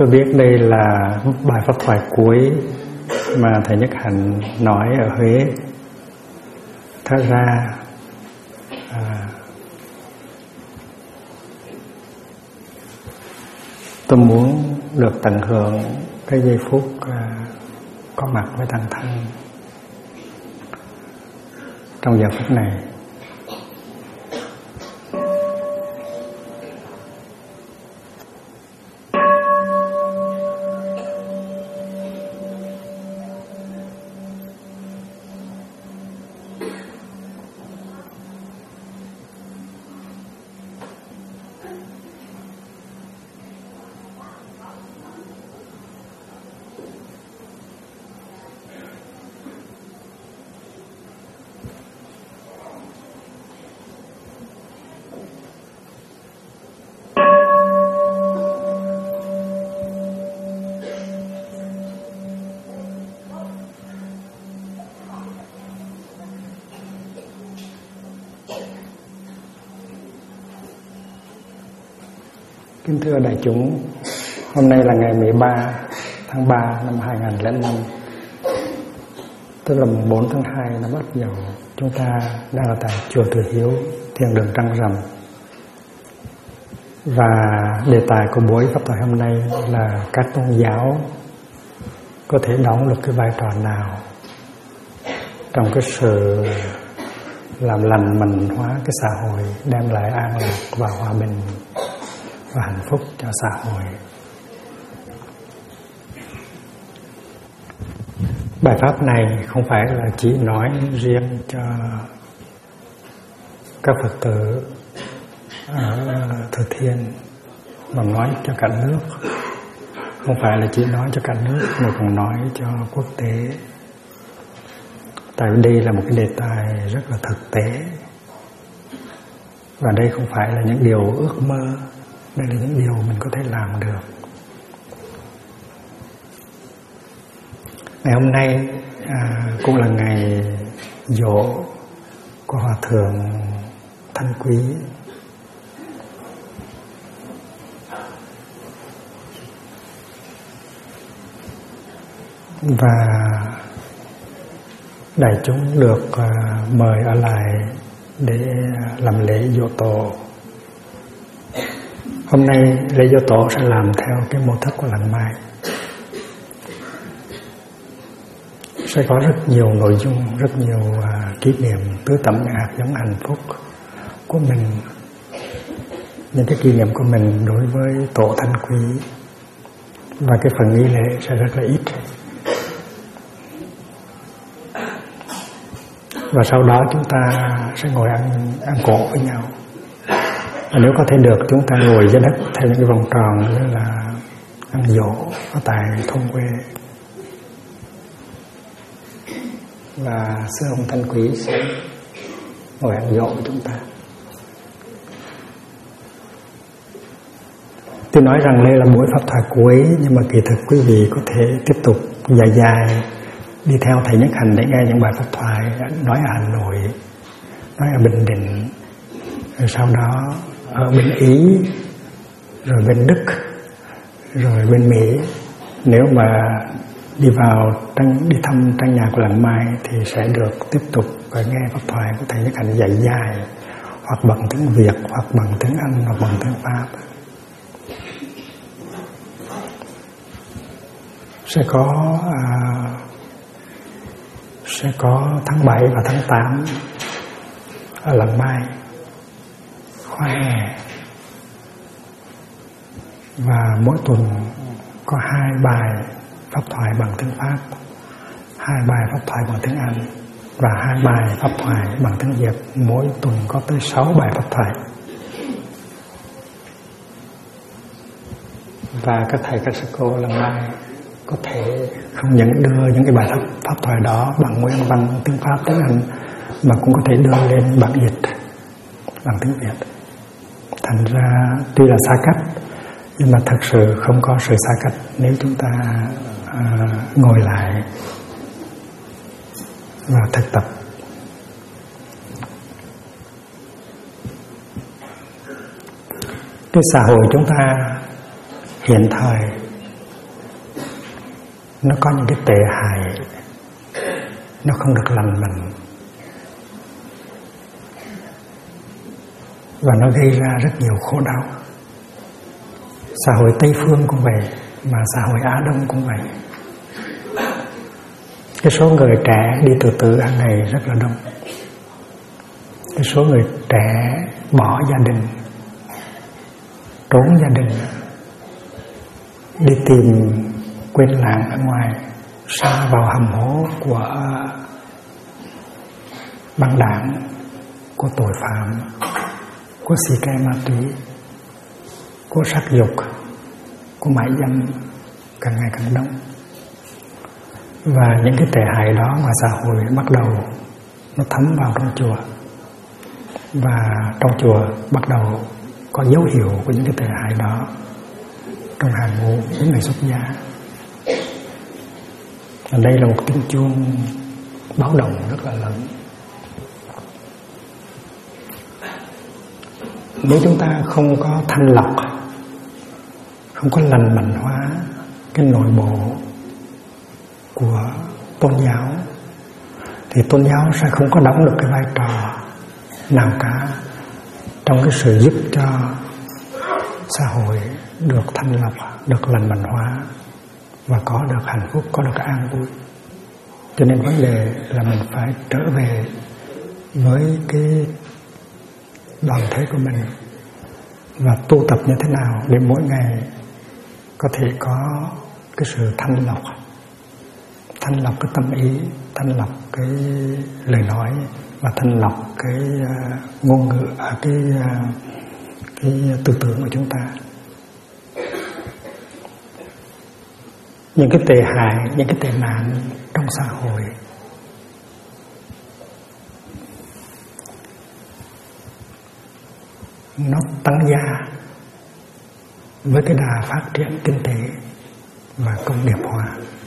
Tôi biết đây là bài pháp thoại cuối mà Thầy Nhất Hạnh nói ở Huế. Thật ra tôi muốn được tận hưởng cái giây phút có mặt với Tăng Thân trong giờ phút này. Kính thưa đại chúng, hôm nay là ngày 13 tháng 3 năm 2005, tức là mùng 4 tháng 2 năm Ất Dậu. Chúng ta đang ở tại chùa Từ Hiếu, Thiền đường Trăng Rằm. Và đề tài của buổi pháp thoại hôm nay là các tôn giáo có thể đóng được cái vai trò nào trong cái sự làm lành mạnh hóa cái xã hội, đem lại an lạc và hòa bình và hạnh phúc cho xã hội. Bài pháp này không phải là chỉ nói riêng cho các Phật tử ở Thừa Thiên, mà nói cho cả nước. Không phải là chỉ nói cho cả nước mà còn nói cho quốc tế. Tại vì đây là một cái đề tài rất là thực tế, và đây không phải là những điều ước mơ. Đây là những điều mình có thể làm được. Ngày hôm nay cũng là ngày giỗ của Hòa Thượng Thanh Quý. Và đại chúng được mời ở lại để làm lễ giỗ tổ. Hôm nay lễ giỗ tổ sẽ làm theo cái mô thức của làng Mai. Sẽ có rất nhiều nội dung, rất nhiều kỷ niệm tứ tẩm hạt giống hạnh phúc của mình. Những cái kỷ niệm của mình đối với tổ Thanh Quý. Và cái phần nghi lễ sẽ rất là ít. Và sau đó chúng ta sẽ ngồi ăn cỗ với nhau. Và nếu có thể được, chúng ta ngồi dưới đất theo những cái vòng tròn như là ăn giỗ ở tại thôn quê. Và sư ông Thanh Quý sẽ ngồi ăn giỗ với chúng ta. Tôi nói rằng đây là buổi pháp thoại cuối, nhưng mà kỳ thực quý vị có thể tiếp tục dài đi theo Thầy Nhất Hạnh để nghe những bài pháp thoại nói ở Hà Nội, nói ở Bình Định, rồi sau đó ở bên Ý, rồi bên Đức, rồi bên Mỹ. Nếu mà đi thăm trang nhà của làng Mai thì sẽ được tiếp tục nghe pháp thoại của Thầy Nhất Hạnh dài, hoặc bằng tiếng Việt, hoặc bằng tiếng Anh, hoặc bằng tiếng Pháp. Sẽ có tháng 7 và tháng 8 ở làng Mai, khóa hè. Và mỗi tuần có 2 bài pháp thoại bằng tiếng Pháp, 2 bài pháp thoại bằng tiếng Anh và 2 bài pháp thoại bằng tiếng Việt. Mỗi tuần có tới 6 bài pháp thoại. Và các thầy các sư cô làng Mai có thể không những đưa những cái bài pháp thoại đó bằng nguyên văn tiếng Pháp, tiếng Anh, mà cũng có thể đưa lên bản dịch bằng tiếng Việt. Thành ra tuy là xa cách, nhưng mà thật sự không có sự xa cách nếu chúng ta ngồi lại và thực tập. Cái xã hội chúng ta hiện thời nó có những cái tệ hại, nó không được lành mạnh, và nó gây ra rất nhiều khổ đau. Xã hội Tây Phương cũng vậy, mà xã hội Á Đông cũng vậy. Cái số người trẻ đi tự tử hàng ngày rất là đông. Cái số người trẻ bỏ gia đình, trốn gia đình, đi tìm quên lãng ở ngoài, sa vào hầm hố của băng đảng, của tội phạm, của xì ke ma túy, của sắc dục, của mại dâm càng ngày càng đông. Và những cái tệ hại đó ngoài xã hội bắt đầu nó thấm vào trong chùa. Và trong chùa bắt đầu có dấu hiệu của những cái tệ hại đó trong hàng ngũ những người xuất gia. Và đây là một tiếng chuông báo động rất là lớn. Nếu chúng ta không có thanh lọc, không có lành mạnh hóa cái nội bộ của tôn giáo, thì tôn giáo sẽ không có đóng được cái vai trò nào cả trong cái sự giúp cho xã hội được thanh lọc, được lành mạnh hóa và có được hạnh phúc, có được an vui. Cho nên vấn đề là mình phải trở về với cái đoàn thể của mình và tu tập như thế nào để mỗi ngày có thể có cái sự thanh lọc cái tâm ý, thanh lọc cái lời nói và thanh lọc cái ngôn ngữ, cái tư tưởng của chúng ta. Những cái tệ hại, những cái tệ nạn trong xã hội nó tăng gia với cái đà phát triển kinh tế và công nghiệp hóa.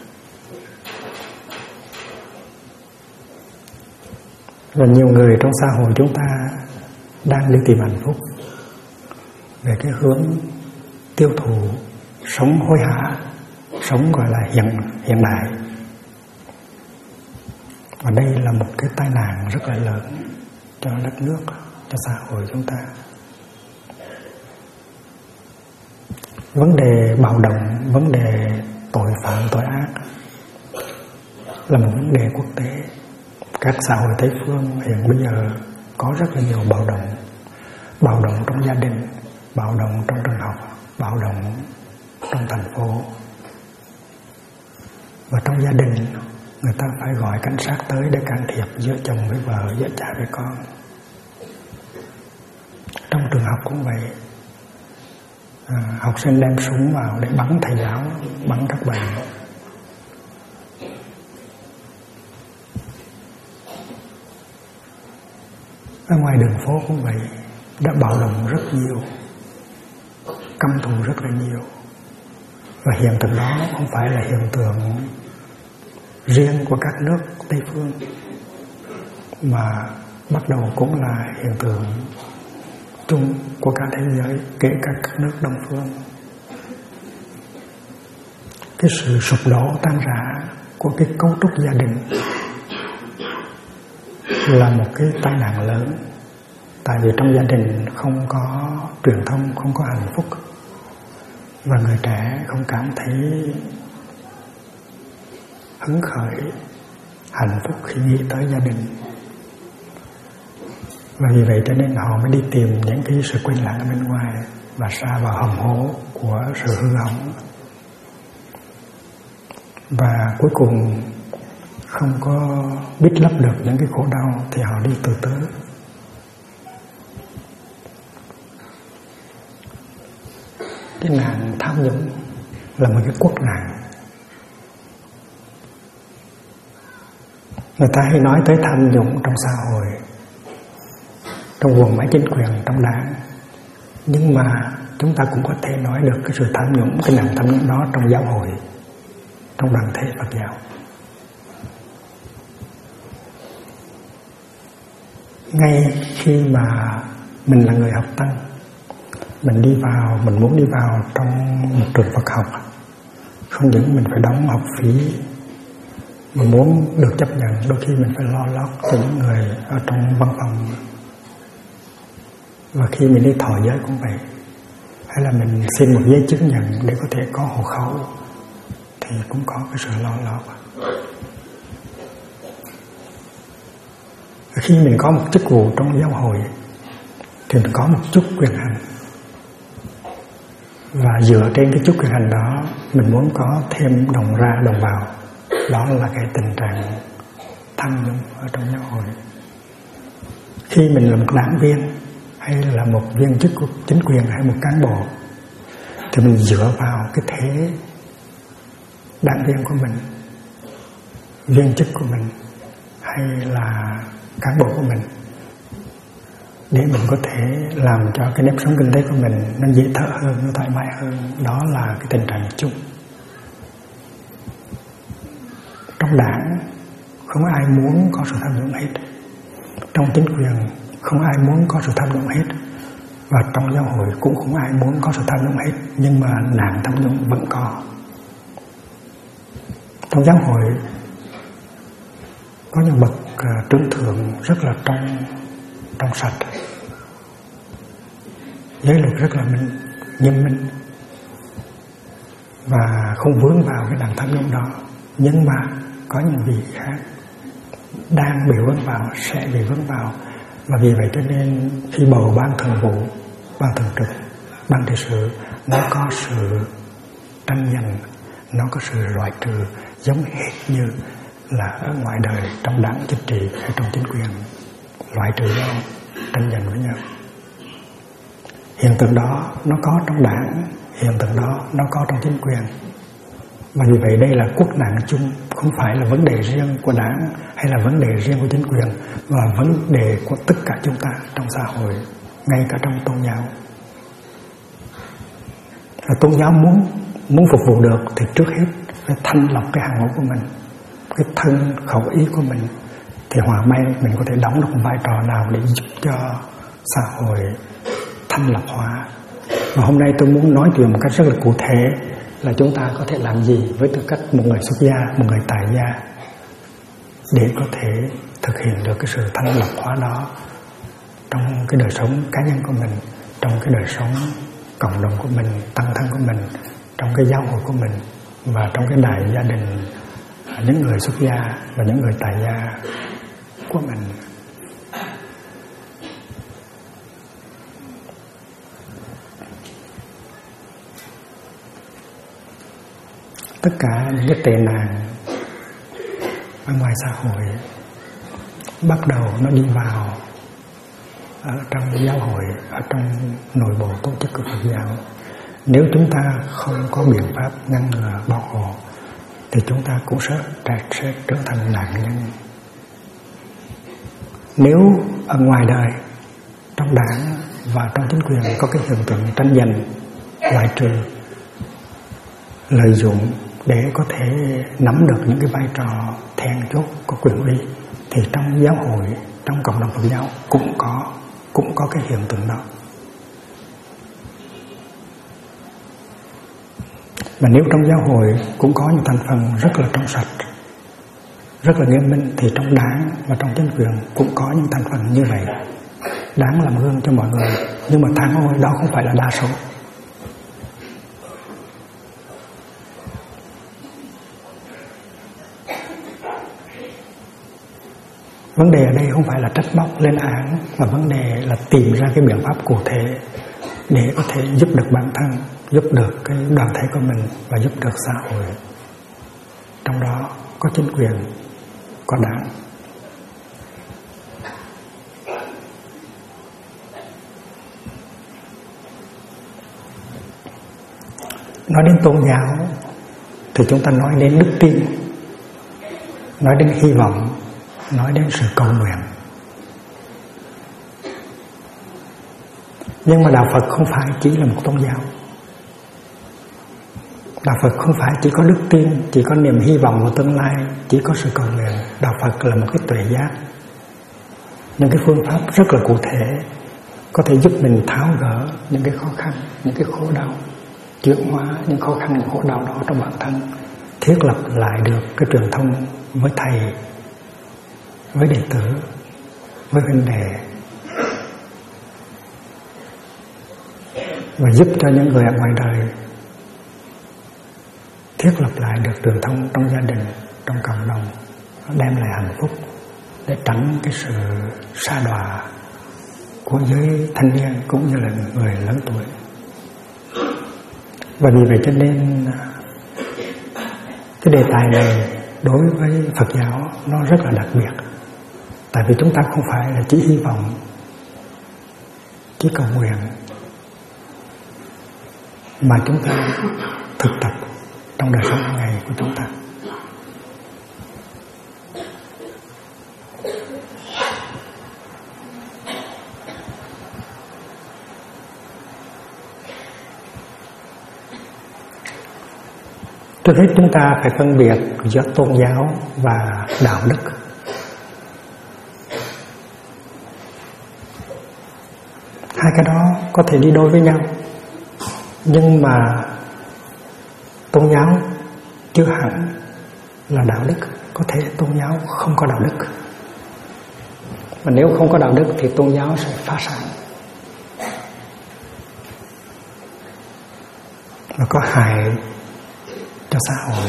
Và nhiều người trong xã hội chúng ta đang đi tìm hạnh phúc về cái hướng tiêu thụ, sống hối hả, sống gọi là hiện đại. Và đây là một cái tai nạn rất là lớn cho đất nước, cho xã hội chúng ta. Vấn đề bạo động, vấn đề tội phạm, tội ác là một vấn đề quốc tế. Các xã hội Tây Phương hiện bây giờ có rất là nhiều bạo động trong gia đình, bạo động trong trường học, bạo động trong thành phố. Và trong gia đình, người ta phải gọi cảnh sát tới để can thiệp giữa chồng với vợ, giữa cha với con. Trong trường học cũng vậy. Học sinh đem súng vào để bắn thầy giáo, bắn các bạn. Ở ngoài đường phố cũng vậy, đã bạo động rất nhiều, căm thù rất là nhiều. Và hiện tượng đó không phải là hiện tượng riêng của các nước Tây Phương, mà bắt đầu cũng là hiện tượng chung của cả thế giới, kể cả các nước Đông Phương. Cái sự sụp đổ tan rã của cái cấu trúc gia đình là một cái tai nạn lớn. Tại vì trong gia đình không có truyền thông, không có hạnh phúc, và người trẻ không cảm thấy hứng khởi, hạnh phúc khi nghĩ tới gia đình. Và vì vậy cho nên họ mới đi tìm những cái sự quên lãng ở bên ngoài và sa vào hầm hố của sự hư hỏng. Và cuối cùng không có biết lấp được những cái khổ đau thì họ đi tự tử. Cái nạn tham nhũng là một cái quốc nạn. Người ta hay nói tới tham nhũng trong xã hội, trong quần máy chính quyền, trong đảng. Nhưng mà chúng ta cũng có thể nói được cái sự tham nhũng, cái nạn tham nhũng đó trong giáo hội, trong đoàn thể Phật giáo. Ngay khi mà mình là người học tăng, mình muốn đi vào trong một trường Phật học, Không những mình phải đóng học phí, mà muốn được chấp nhận đôi khi mình phải lo lót cho những người ở trong văn phòng. Và khi mình đi thọ giới cũng vậy, hay là mình xin một giấy chứng nhận để có thể có hộ khẩu thì cũng có cái sự lo lót. Khi mình có một chức vụ trong giáo hội thì mình có một chút quyền hành, và dựa trên cái chút quyền hành đó mình muốn có thêm đồng ra đồng vào. Đó là cái tình trạng tham nhũng ở trong giáo hội. Khi mình là một đảng viên hay là một viên chức của chính quyền hay một cán bộ thì mình dựa vào cái thế đảng viên của mình, viên chức của mình hay là cán bộ của mình để mình có thể làm cho cái nếp sống kinh tế của mình nó dễ thở hơn, nó thoải mái hơn. Đó là cái tình trạng chung. Trong đảng không ai muốn có sự tham nhũng hết, trong chính quyền không ai muốn có sự tham nhũng hết, và trong giáo hội cũng không ai muốn có sự tham nhũng hết. Nhưng mà nạn tham nhũng vẫn có. Trong giáo hội có những bậc trưởng thượng rất là trong sạch, giới luật rất là nghiêm minh và không vướng vào cái nạn tham nhũng đó. Nhưng mà có những vị khác đang bị vướng vào, sẽ bị vướng vào. Và vì vậy cho nên khi bầu ban thường vụ, ban thường trực, ban trị sự, nó có sự tranh giành, nó có sự loại trừ, giống hệt như là ở ngoài đời trong đảng chính trị hay trong chính quyền, loại trừ nhau, tranh giành với nhau. Hiện tượng đó nó có trong đảng, hiện tượng đó nó có trong chính quyền. Và vì vậy đây là quốc nạn chung, không phải là vấn đề riêng của đảng hay là vấn đề riêng của chính quyền, mà vấn đề của tất cả chúng ta trong xã hội, ngay cả trong tôn giáo. Và tôn giáo muốn phục vụ được thì trước hết phải thanh lọc cái hàng ngũ của mình, cái thân khẩu ý của mình, thì hòa may mình có thể đóng được một vai trò nào để giúp cho xã hội thanh lọc hóa. Và hôm nay tôi muốn nói chuyện một cách rất là cụ thể là chúng ta có thể làm gì với tư cách một người xuất gia, một người tại gia, để có thể thực hiện được cái sự thanh lọc hóa đó trong cái đời sống cá nhân của mình, trong cái đời sống cộng đồng của mình, tăng thân của mình, trong cái giáo hội của mình, và trong cái đại gia đình, những người xuất gia và những người tại gia của mình. Tất cả những cái tệ nạn ở ngoài xã hội bắt đầu nó đi vào ở trong giáo hội, ở trong nội bộ tổ chức của Phật giáo. Nếu chúng ta không có biện pháp ngăn ngừa bảo hộ thì chúng ta cũng sẽ trở thành nạn nhân. Nếu ở ngoài đời, trong đảng và trong chính quyền có cái hiện tượng tranh giành, loại trừ, lợi dụng để có thể nắm được những cái vai trò then chốt có quyền uy, thì trong giáo hội, trong cộng đồng Phật giáo cũng có cái hiện tượng đó. Mà nếu trong giáo hội cũng có những thành phần rất là trong sạch, rất là nghiêm minh, thì trong đảng và trong chính quyền cũng có những thành phần như vậy, đáng làm gương cho mọi người. Nhưng mà thang ôi, đó không phải là đa số. Vấn đề ở đây không phải là trách móc lên án, mà vấn đề là tìm ra cái biện pháp cụ thể để có thể giúp được bản thân, giúp được cái đoàn thể của mình và giúp được xã hội. Trong đó có chính quyền, có đảng. Nói đến tôn giáo thì chúng ta nói đến đức tin, nói đến hy vọng, nói đến sự cầu nguyện. Nhưng mà đạo Phật không phải chỉ là một tôn giáo. Đạo Phật không phải chỉ có đức tin, chỉ có niềm hy vọng vào tương lai, chỉ có sự cầu nguyện. Đạo Phật là một cái tuệ giác, những cái phương pháp rất là cụ thể có thể giúp mình tháo gỡ những cái khó khăn, những cái khổ đau, chuyển hóa những khó khăn, những khổ đau đó trong bản thân, thiết lập lại được cái truyền thông với thầy, với đệ tử, với huynh đệ, và giúp cho những người ở ngoài đời thiết lập lại được truyền thông trong gia đình, trong cộng đồng, nó đem lại hạnh phúc để tránh cái sự sa đọa của giới thanh niên cũng như là người lớn tuổi. Và vì vậy cho nên cái đề tài này đối với Phật giáo nó rất là đặc biệt. Tại vì chúng ta không phải là chỉ hy vọng, chỉ cầu nguyện, mà chúng ta thực tập trong đời sống hàng ngày của chúng ta. Trước hết chúng ta phải phân biệt giữa tôn giáo và đạo đức. Hai cái đó có thể đi đôi với nhau, nhưng mà tôn giáo chưa hẳn là đạo đức. Có thể tôn giáo không có đạo đức, và nếu không có đạo đức thì tôn giáo sẽ phá sản và có hại cho xã hội.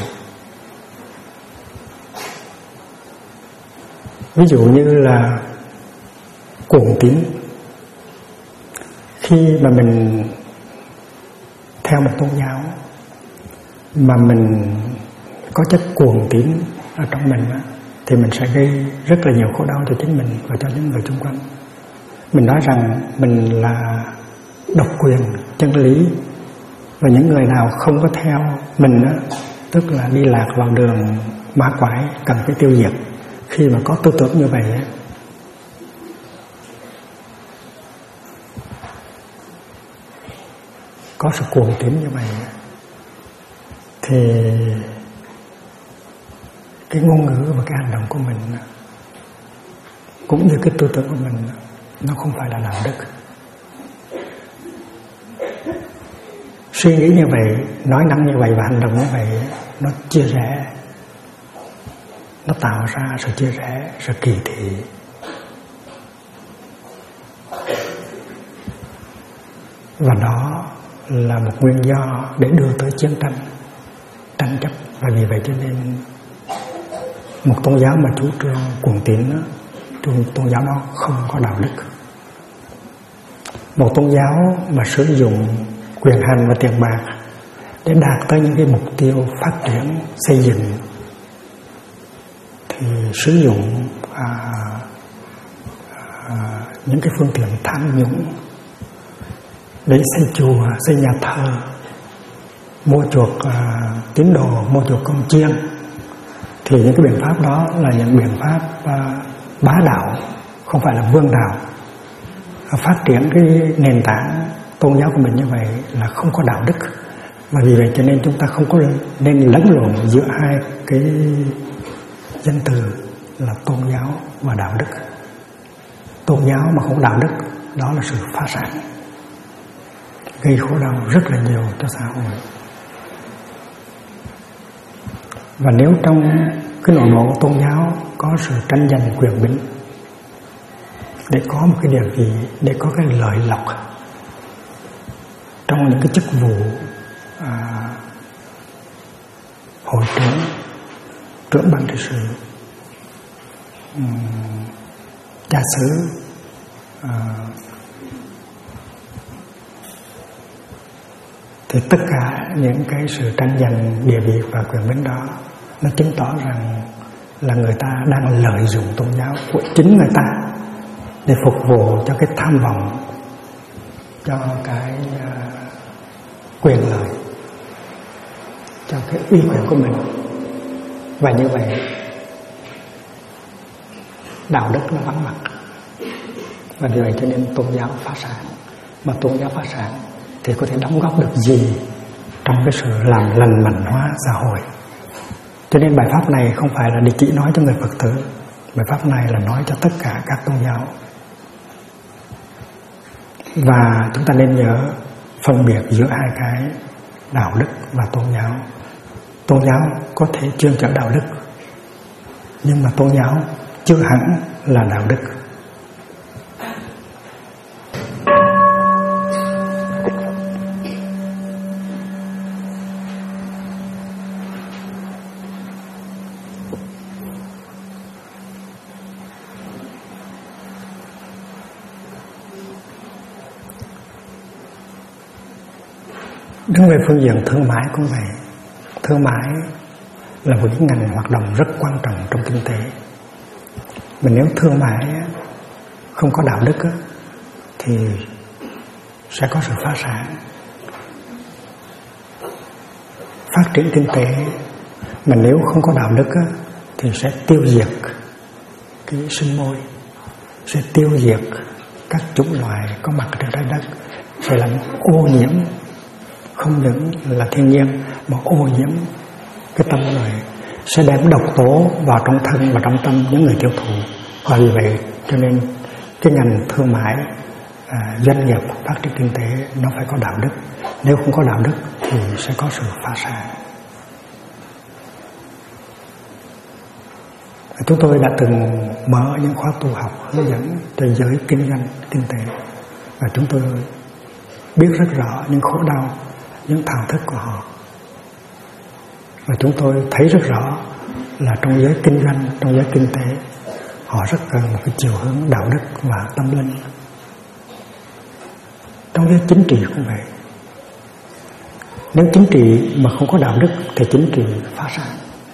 Ví dụ như là cuồng tín. Khi mà mình theo một tôn giáo mà mình có chất cuồng tín ở trong mình thì mình sẽ gây rất là nhiều khổ đau cho chính mình và cho những người xung quanh. Mình nói rằng mình là độc quyền chân lý, và những người nào không có theo mình tức là đi lạc vào đường ma quái, cần phải tiêu diệt. Khi mà có tư tưởng như vậy có sự cuồng tín như vậy thì cái ngôn ngữ và cái hành động của mình cũng như cái tư tưởng của mình nó không phải là đạo đức. Suy nghĩ như vậy, nói năng như vậy và hành động như vậy nó chia rẽ, nó tạo ra sự chia rẽ, sự kỳ thị. Và đó là một nguyên do để đưa tới chiến tranh, tranh chấp. Và vì vậy cho nên một tôn giáo mà chủ trương cuồng tín, tôn giáo đó không có đạo đức. Một tôn giáo mà sử dụng quyền hành và tiền bạc để đạt tới những cái mục tiêu phát triển, xây dựng, thì sử dụng những cái phương tiện tham nhũng để xây chùa, xây nhà thờ, mua chuộc tín đồ, mua chuộc công chiên, thì những cái biện pháp đó là những biện pháp bá đạo, không phải là vương đạo. Phát triển cái nền tảng tôn giáo của mình như vậy là không có đạo đức. Và vì vậy cho nên chúng ta không có nên lẫn lộn giữa hai cái danh từ là tôn giáo và đạo đức. Tôn giáo mà không đạo đức đó là sự phá sản, gây khổ đau rất là nhiều cho xã hội. Và nếu trong cái nội bộ tôn giáo có sự tranh giành quyền bính để có một cái địa vị, để có cái lợi lộc trong những cái chức vụ hội trưởng, trưởng ban trị sự, cha xứ, thì tất cả những cái sự tranh giành địa vị và quyền bính đó nó chứng tỏ rằng là người ta đang lợi dụng tôn giáo của chính người ta để phục vụ cho cái tham vọng, cho cái quyền lợi, cho cái uy quyền của mình. Và như vậy đạo đức nó vắng mặt. Và vì vậy cho nên tôn giáo phá sản. Mà tôn giáo phá sản thì có thể đóng góp được gì trong cái sự làm lành mạnh hóa xã hội. Cho nên bài pháp này không phải là để chỉ nói cho người Phật tử. Bài pháp này là nói cho tất cả các tôn giáo. Và chúng ta nên nhớ phân biệt giữa hai cái đạo đức và tôn giáo. Tôn giáo có thể chuyên chở đạo đức, nhưng mà tôn giáo chưa hẳn là đạo đức. Đứng về phương diện thương mại cũng vậy. Thương mại là một cái ngành hoạt động rất quan trọng trong kinh tế. Mà nếu thương mại không có đạo đức thì sẽ có sự phá sản. Phát triển kinh tế mà nếu không có đạo đức thì sẽ tiêu diệt cái sinh môi, sẽ tiêu diệt các chủng loài có mặt trên trái đất, sẽ làm ô nhiễm không những là thiên nhiên mà ô nhiễm cái tâm người, sẽ đem độc tố vào trong thân và trong tâm những người tiêu thụ. Và vì vậy cho nên cái ngành thương mại, doanh nghiệp phát triển kinh tế nó phải có đạo đức. Nếu không có đạo đức thì sẽ có sự phá sản. Chúng tôi đã từng mở những khóa tu học hướng dẫn cho giới kinh doanh kinh tế, và chúng tôi biết rất rõ những khổ đau, những thao thức của họ. Và chúng tôi thấy rất rõ là trong giới kinh doanh, trong giới kinh tế, họ rất cần một cái chiều hướng đạo đức và tâm linh. Trong giới chính trị cũng vậy. Nếu chính trị mà không có đạo đức thì chính trị phá sản.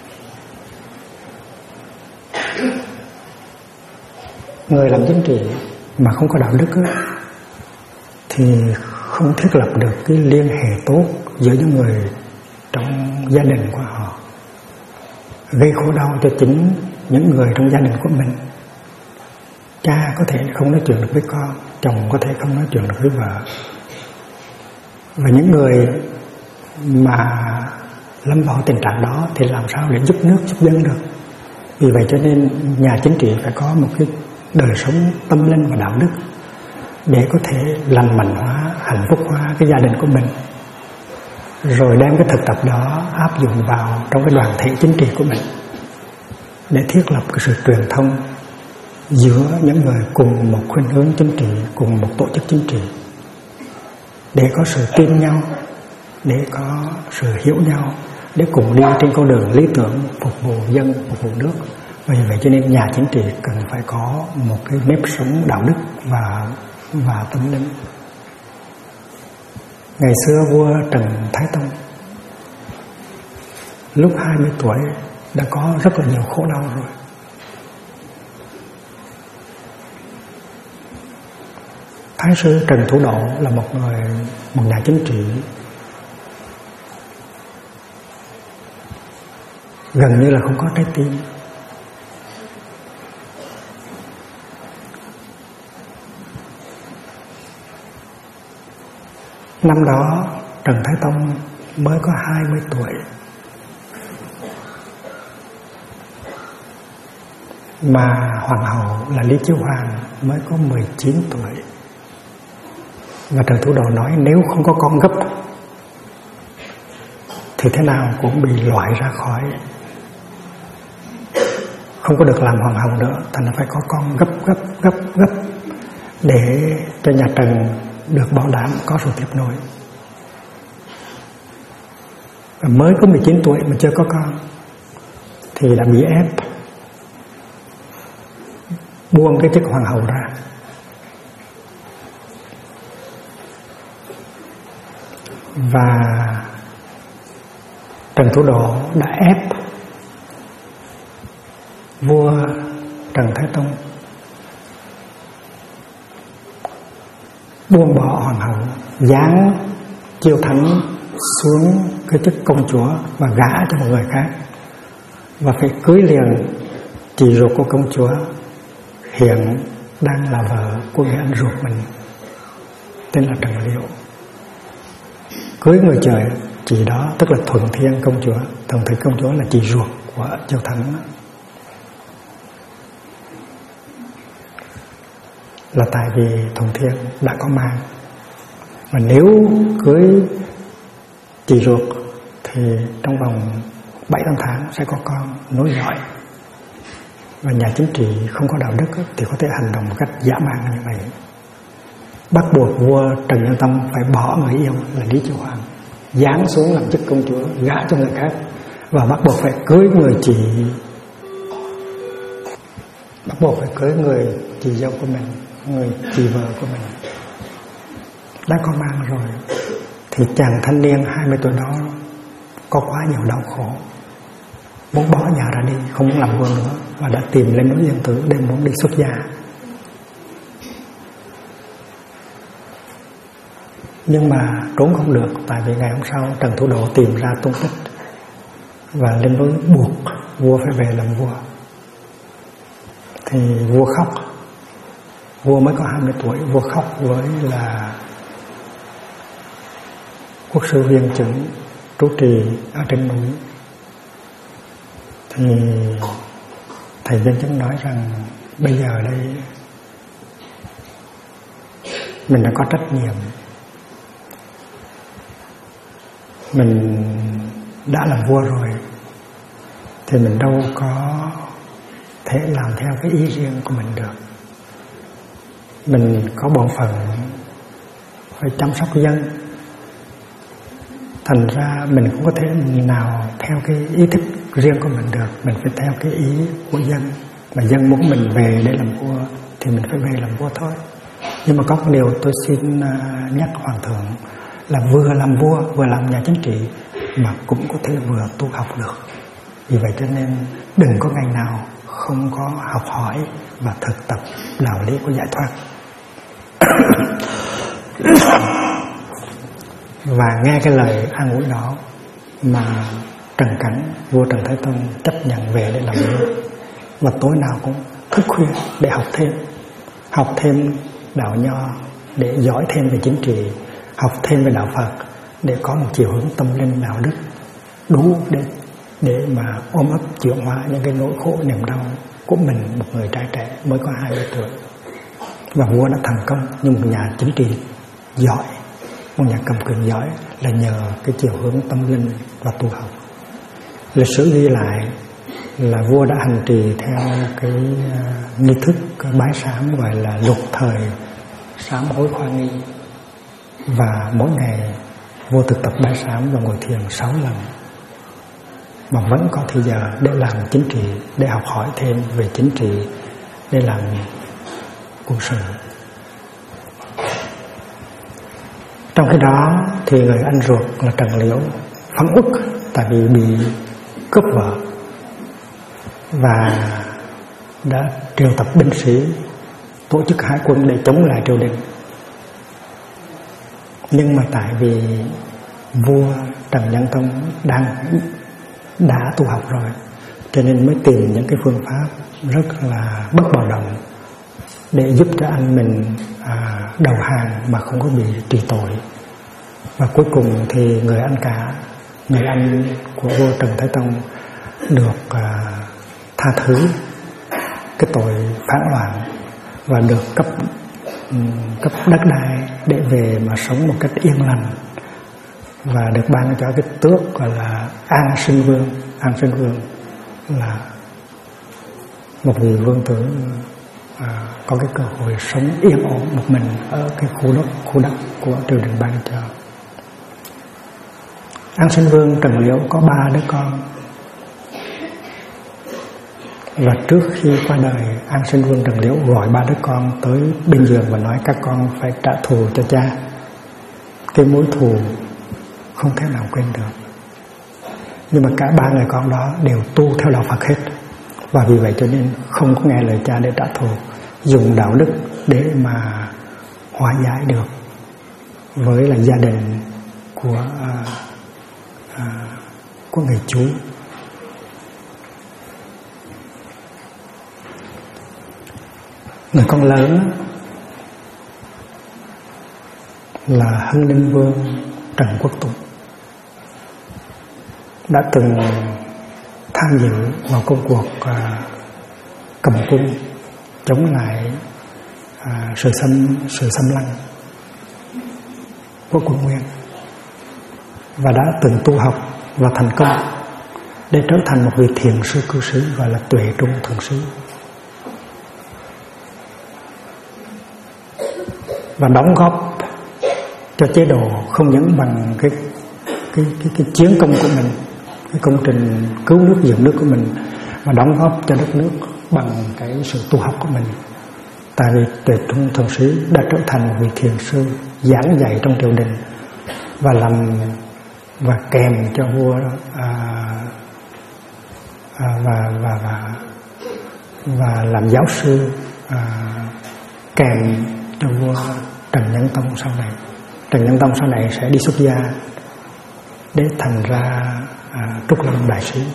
Người làm chính trị mà không có đạo đức thì không thiết lập được cái liên hệ tốt giữa những người trong gia đình của họ, gây khổ đau cho chính những người trong gia đình của mình. Cha có thể không nói chuyện được với con, chồng có thể không nói chuyện được với vợ, và những người mà lâm vào tình trạng đó thì làm sao để giúp nước giúp dân được. Vì vậy cho nên nhà chính trị phải có một cái đời sống tâm linh và đạo đức để có thể lành mạnh hóa, hạnh phúc hóa cái gia đình của mình, rồi đem cái thực tập đó áp dụng vào trong cái đoàn thể chính trị của mình để thiết lập cái sự truyền thông giữa những người cùng một khuynh hướng chính trị, cùng một tổ chức chính trị, để có sự tin nhau, để có sự hiểu nhau, để cùng đi trên con đường lý tưởng phục vụ dân, phục vụ nước. Vì vậy cho nên nhà chính trị cần phải có một cái nếp sống đạo đức và tâm linh. Ngày xưa vua Trần Thái Tông lúc 20 tuổi đã có rất là nhiều khổ đau rồi. Thái sư Trần Thủ Độ là một nhà chính trị gần như là không có trái tim. Năm đó Trần Thái Tông mới có 20 tuổi, mà hoàng hậu là Lý Chiêu Hoàng mới có 19 tuổi. Và Trần Thủ Độ nói nếu không có con gấp thì thế nào cũng bị loại ra khỏi, không có được làm hoàng hậu nữa, thành ra phải có con gấp để cho nhà Trần được bảo đảm có sự tiếp nối. Và mới có 19 tuổi mà chưa có con thì đã bị ép buông cái chức hoàng hậu ra. Và Trần Thủ Độ đã ép vua Trần Thái Tông buông bỏ hoàng hậu, giáng Chiêu Thánh xuống cái chức công chúa và gả cho một người khác, và phải cưới liền chị ruột của công chúa, hiện đang là vợ của người anh ruột mình, tên là Trần Liễu. Cưới người trời chị đó, tức là Thuận Thiên công chúa. Thuận Thiên công chúa là chị ruột của Chiêu Thánh, là tại vì Thuận Thiên đã có mang. Mà nếu cưới chị ruột thì trong vòng 7-8 tháng sẽ có con nối dõi. Và nhà chính trị không có đạo đức thì có thể hành động một cách dã man như vậy, bắt buộc vua Trần Nhân Tông phải bỏ người yêu là Lý Chiêu Hoàng, giáng xuống làm chức công chúa, gả cho người khác, và bắt buộc phải cưới người chị dâu của mình, người chị vợ của mình. Đã có mang rồi thì chàng thanh niên 20 tuổi đó có quá nhiều đau khổ, muốn bỏ nhà ra đi, không muốn làm vua nữa, và đã tìm lên núi Yên Tử để muốn đi xuất gia. Nhưng mà trốn không được, tại vì ngày hôm sau Trần Thủ Độ tìm ra tung tích và lên núi buộc vua phải về làm vua. Thì vua khóc, vua mới có 20 tuổi, vua khóc với là quốc sư viên chủng trú trì ở trên núi. Thì thầy Viên Chứng nói rằng bây giờ đây mình đã có trách nhiệm, mình đã làm vua rồi thì mình đâu có thể làm theo cái ý riêng của mình được. Mình có bổn phận phải chăm sóc dân, thành ra mình không có thể nào theo cái ý thích riêng của mình được, mình phải theo cái ý của dân. Mà dân muốn mình về để làm vua thì mình phải về làm vua thôi. Nhưng mà có một điều tôi xin nhắc Hoàng thượng là vừa làm vua vừa làm nhà chính trị mà cũng có thể vừa tu học được. Vì vậy cho nên đừng có ngày nào không có học hỏi và thực tập đạo lý của giải thoát. Và nghe cái lời an ủi đó mà Trần Cảnh, vua Trần Thái Tông chấp nhận về để làm vua. Và tối nào cũng thức khuya để học thêm đạo Nho, để giỏi thêm về chính trị, học thêm về đạo Phật, để có một chiều hướng tâm linh đạo đức đủ để mà ôm ấp chuyển hóa những cái nỗi khổ niềm đau của mình, một người trai trẻ mới có 20 tuổi. Và vua đã thành công như một nhà chính trị giỏi, một nhà cầm quyền giỏi là nhờ cái chiều hướng tâm linh và tu học. Lịch sử ghi lại là vua đã hành trì theo cái nghi thức bái sám gọi là lục thời sám hối khoa nghi, và mỗi ngày vua thực tập bái sám và ngồi thiền 6 lần, mà vẫn có thời giờ để làm chính trị, để học hỏi thêm về chính trị, để làm quân sự. Trong cái đó thì người anh ruột là Trần Liễu phẫn uất tại vì bị cướp vợ và đã triệu tập binh sĩ tổ chức hải quân để chống lại triều đình. Nhưng mà tại vì vua Trần Nhân Tông đã tu học rồi, cho nên mới tìm những cái phương pháp rất là bất bạo động để giúp cho anh mình đầu hàng mà không có bị trị tội. Và cuối cùng thì người anh của vua Trần Thái Tông được tha thứ cái tội phản loạn và được cấp đất đai để về mà sống một cách yên lành, và được ban cho cái tước gọi là An Sinh Vương. An Sinh Vương là một vị vương tử có cái cơ hội sống yên ổn một mình ở cái khu đất của triều đình ban cho. An Sinh Vương Trần Liễu có 3 đứa con, và trước khi qua đời, An Sinh Vương Trần Liễu gọi 3 đứa con tới bên giường và nói các con phải trả thù cho cha. Cái mối thù không thể nào quên được. Nhưng mà cả 3 người con đó đều tu theo đạo Phật hết, và vì vậy cho nên không có nghe lời cha để trả thù, dùng đạo đức để mà hóa giải được với là gia đình của người chú. Người con lớn là Hưng Ninh Vương Trần Quốc Tuấn, đã từng tham dự vào công cuộc cầm quân chống lại sự xâm lăng của quân Nguyên. và đã từng tu học và thành công để trở thành một vị thiền sư cư sĩ gọi là Tuệ Trung Thượng Sư, và đóng góp cho chế độ không những bằng cái chiến công của mình, cái công trình cứu nước dựng nước của mình, mà đóng góp cho đất nước bằng cái sự tu học của mình. Tại vì Tuệ Trung Thượng Sĩ đã trở thành một vị thiền sư giảng dạy trong triều đình và kèm cho vua và làm giáo sư kèm cho vua Trần Nhân Tông sau này. Trần Nhân Tông sau này sẽ đi xuất gia để thành ra Trúc Lâm Đại Sĩ.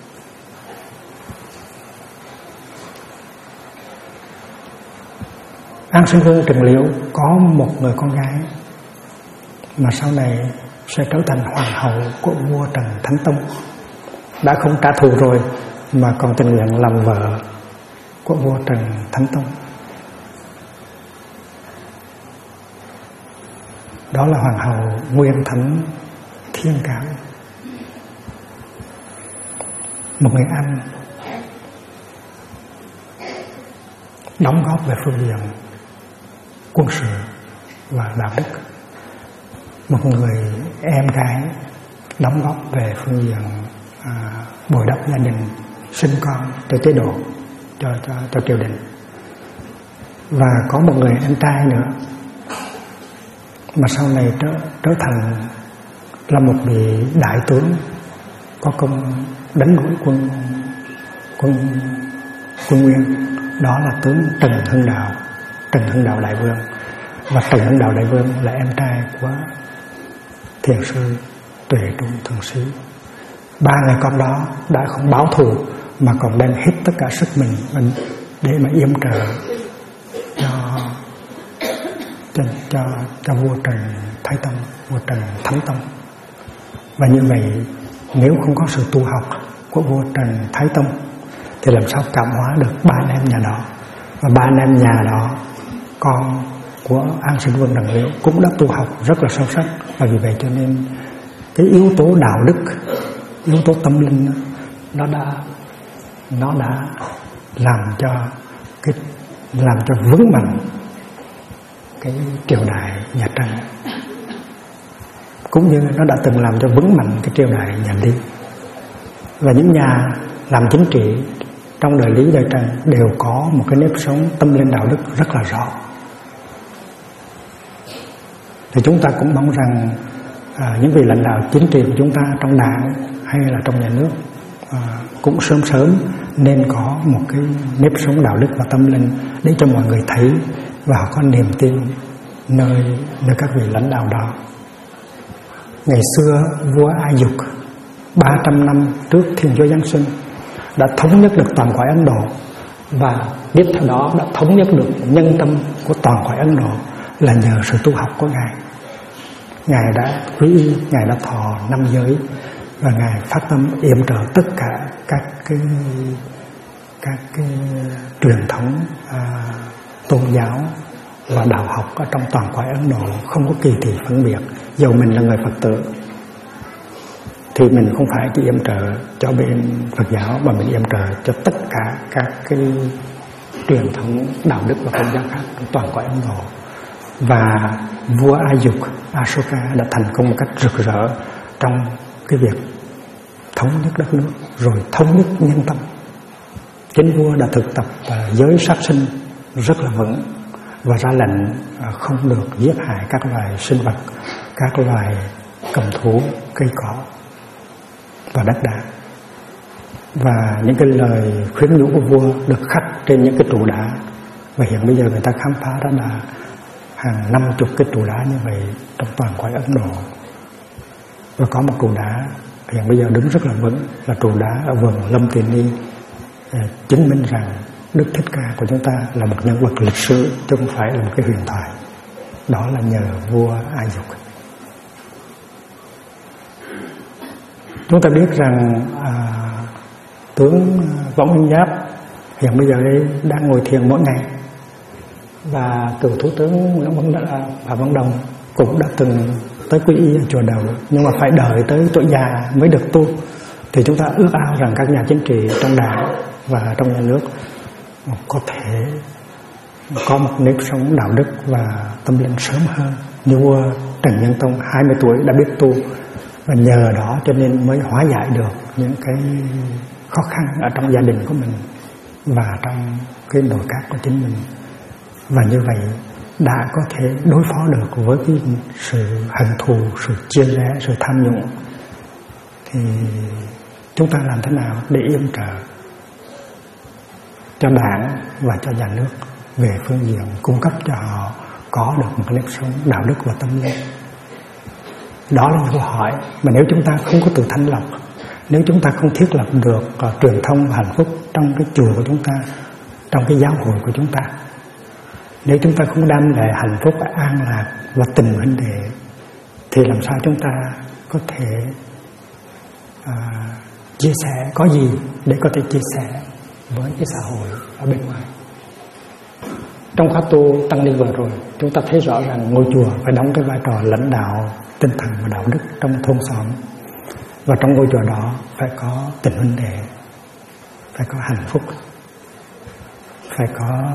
An Sinh Vương Trần Liễu có một người con gái mà sau này sẽ trở thành hoàng hậu của vua Trần Thánh Tông. Đã không trả thù rồi mà còn tình nguyện làm vợ của vua Trần Thánh Tông. Đó là hoàng hậu Nguyên Thánh Thiên Cảm, một người Anh đóng góp về phương diện quân sự và đạo đức, một người em gái đóng góp về phương diện bồi đắp gia đình, sinh con cho chế độ, cho triều đình, và có một người em trai nữa mà sau này trở thành là một vị đại tướng có công đánh đuổi quân Nguyên, đó là tướng Trần Hưng Đạo Đại Vương. Và Trần Hưng Đạo Đại Vương là em trai của thiền sư Tuệ Trung Thượng Sĩ. Ba người con đó đã không báo thù mà còn đem hết tất cả sức mình để mà yểm trợ cho vua Trần Thái Tông, vua Trần Thánh Tông. Và như vậy, nếu không có sự tu học của vua Trần Thái Tông thì làm sao cảm hóa được ba anh em nhà đó. Và ba anh em nhà đó, con của An Sinh Vương Trần Liễu cũng đã tu học rất là sâu sắc. Và vì vậy cho nên cái yếu tố đạo đức, yếu tố tâm linh nó đã làm cho vững mạnh cái triều đại nhà Trần, cũng như nó đã từng làm cho vững mạnh cái triều đại nhà Lý. Và những nhà làm chính trị trong đời Lý đời Trần đều có một cái nếp sống tâm linh đạo đức rất là rõ. Thì chúng ta cũng mong rằng những vị lãnh đạo chính trị của chúng ta trong đảng hay là trong nhà nước cũng sớm nên có một cái nếp sống đạo đức và tâm linh để cho mọi người thấy và họ có niềm tin nơi các vị lãnh đạo đó. Ngày xưa vua A Dục 300 năm trước Thiên Chúa Giáng sinh đã thống nhất được toàn cõi Ấn Độ, và tiếp theo đó đã thống nhất được nhân tâm của toàn cõi Ấn Độ là nhờ sự tu học của Ngài. Ngài đã quy y, Ngài đã thọ 5 giới, và Ngài phát tâm yểm trợ tất cả các cái truyền thống tôn giáo và đạo học ở trong toàn cõi Ấn Độ, không có kỳ thị phân biệt. Dầu mình là người Phật tử thì mình không phải chỉ yểm trợ cho bên Phật giáo, mà mình yểm trợ cho tất cả các cái truyền thống đạo đức và tôn giáo khác trong toàn cõi Ấn Độ. Và vua A Dục, Ashoka đã thành công một cách rực rỡ trong cái việc thống nhất đất nước, rồi thống nhất nhân tâm. Chính vua đã thực tập giới sát sinh rất là vững, và ra lệnh không được giết hại các loài sinh vật, các loài cầm thú, cây cỏ và đất đá. Và những cái lời khuyến nhủ của vua được khắc trên những cái trụ đá, và hiện bây giờ người ta khám phá ra là hàng 50 cái trụ đá như vậy trong toàn cõi Ấn Độ. Và có một trụ đá hiện bây giờ đứng rất là vững, là trụ đá ở vườn Lâm Tiền Ni, chứng minh rằng Đức Thích Ca của chúng ta là một nhân vật lịch sử chứ không phải là một cái huyền thoại. Đó là nhờ vua A Dục. Chúng ta biết rằng tướng Võng Minh Giáp hiện bây giờ đang ngồi thiền mỗi ngày, và cựu thủ tướng Phạm Văn Đồng cũng đã từng tới quy y ở chùa đầu, nhưng mà phải đợi tới tuổi già mới được tu. Thì chúng ta ước ao rằng các nhà chính trị trong đảng và trong nhà nước có thể có một nếp sống đạo đức và tâm linh sớm hơn. Như vua Trần Nhân Tông 20 tuổi đã biết tu, và nhờ đó cho nên mới hóa giải được những cái khó khăn ở trong gia đình của mình và trong cái nội các của chính mình. Và như vậy đã có thể đối phó được với cái sự hận thù, sự chia rẽ, sự tham nhũng. Thì chúng ta làm thế nào để yểm trợ cho đảng và cho nhà nước về phương diện cung cấp cho họ có được một nếp sống đạo đức và tâm linh? Đó là những câu hỏi mà nếu chúng ta không có tự thanh lọc, nếu chúng ta không thiết lập được truyền thông hạnh phúc trong cái chùa của chúng ta, trong cái giáo hội của chúng ta, nếu chúng ta không đem lại hạnh phúc, an lạc và tình huynh đệ, thì làm sao chúng ta có thể chia sẻ, có gì để có thể chia sẻ với cái xã hội ở bên ngoài? Trong khóa tu tăng ni vừa rồi, chúng ta thấy rõ ràng ngôi chùa phải đóng cái vai trò lãnh đạo tinh thần và đạo đức trong thôn xóm. Và trong ngôi chùa đó phải có tình huynh đệ, phải có hạnh phúc, phải có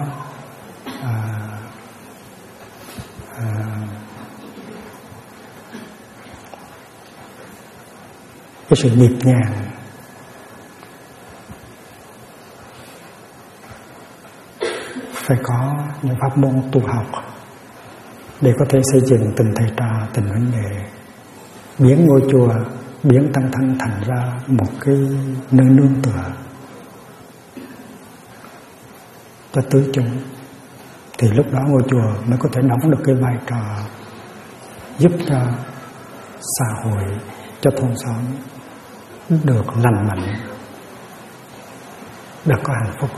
cái sự nhịp nhàng, phải có những pháp môn tu học để có thể xây dựng tình thầy trò, tình huynh đệ, biến ngôi chùa, biến tăng thân thành ra một cái nơi nương tựa cho tứ chúng. Thì lúc đó ngôi chùa mới có thể đóng được cái vai trò giúp cho xã hội, cho thôn xóm được lành mạnh, được có hạnh phúc.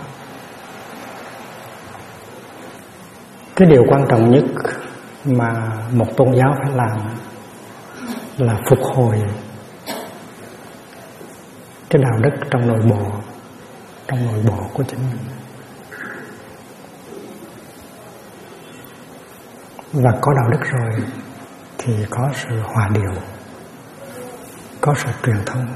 Cái điều quan trọng nhất mà một tôn giáo phải làm là phục hồi cái đạo đức trong nội bộ của chính mình. Và có đạo đức rồi thì có sự hòa điều, có sự truyền thông,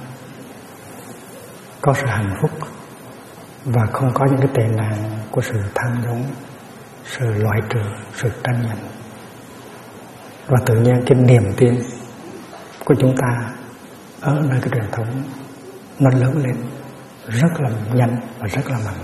có sự hạnh phúc, và không có những cái tệ nạn của sự tham nhũng, sự loại trừ, sự tranh giành. Và tự nhiên cái niềm tin của chúng ta ở nơi cái truyền thống nó lớn lên rất là nhanh và rất là mạnh.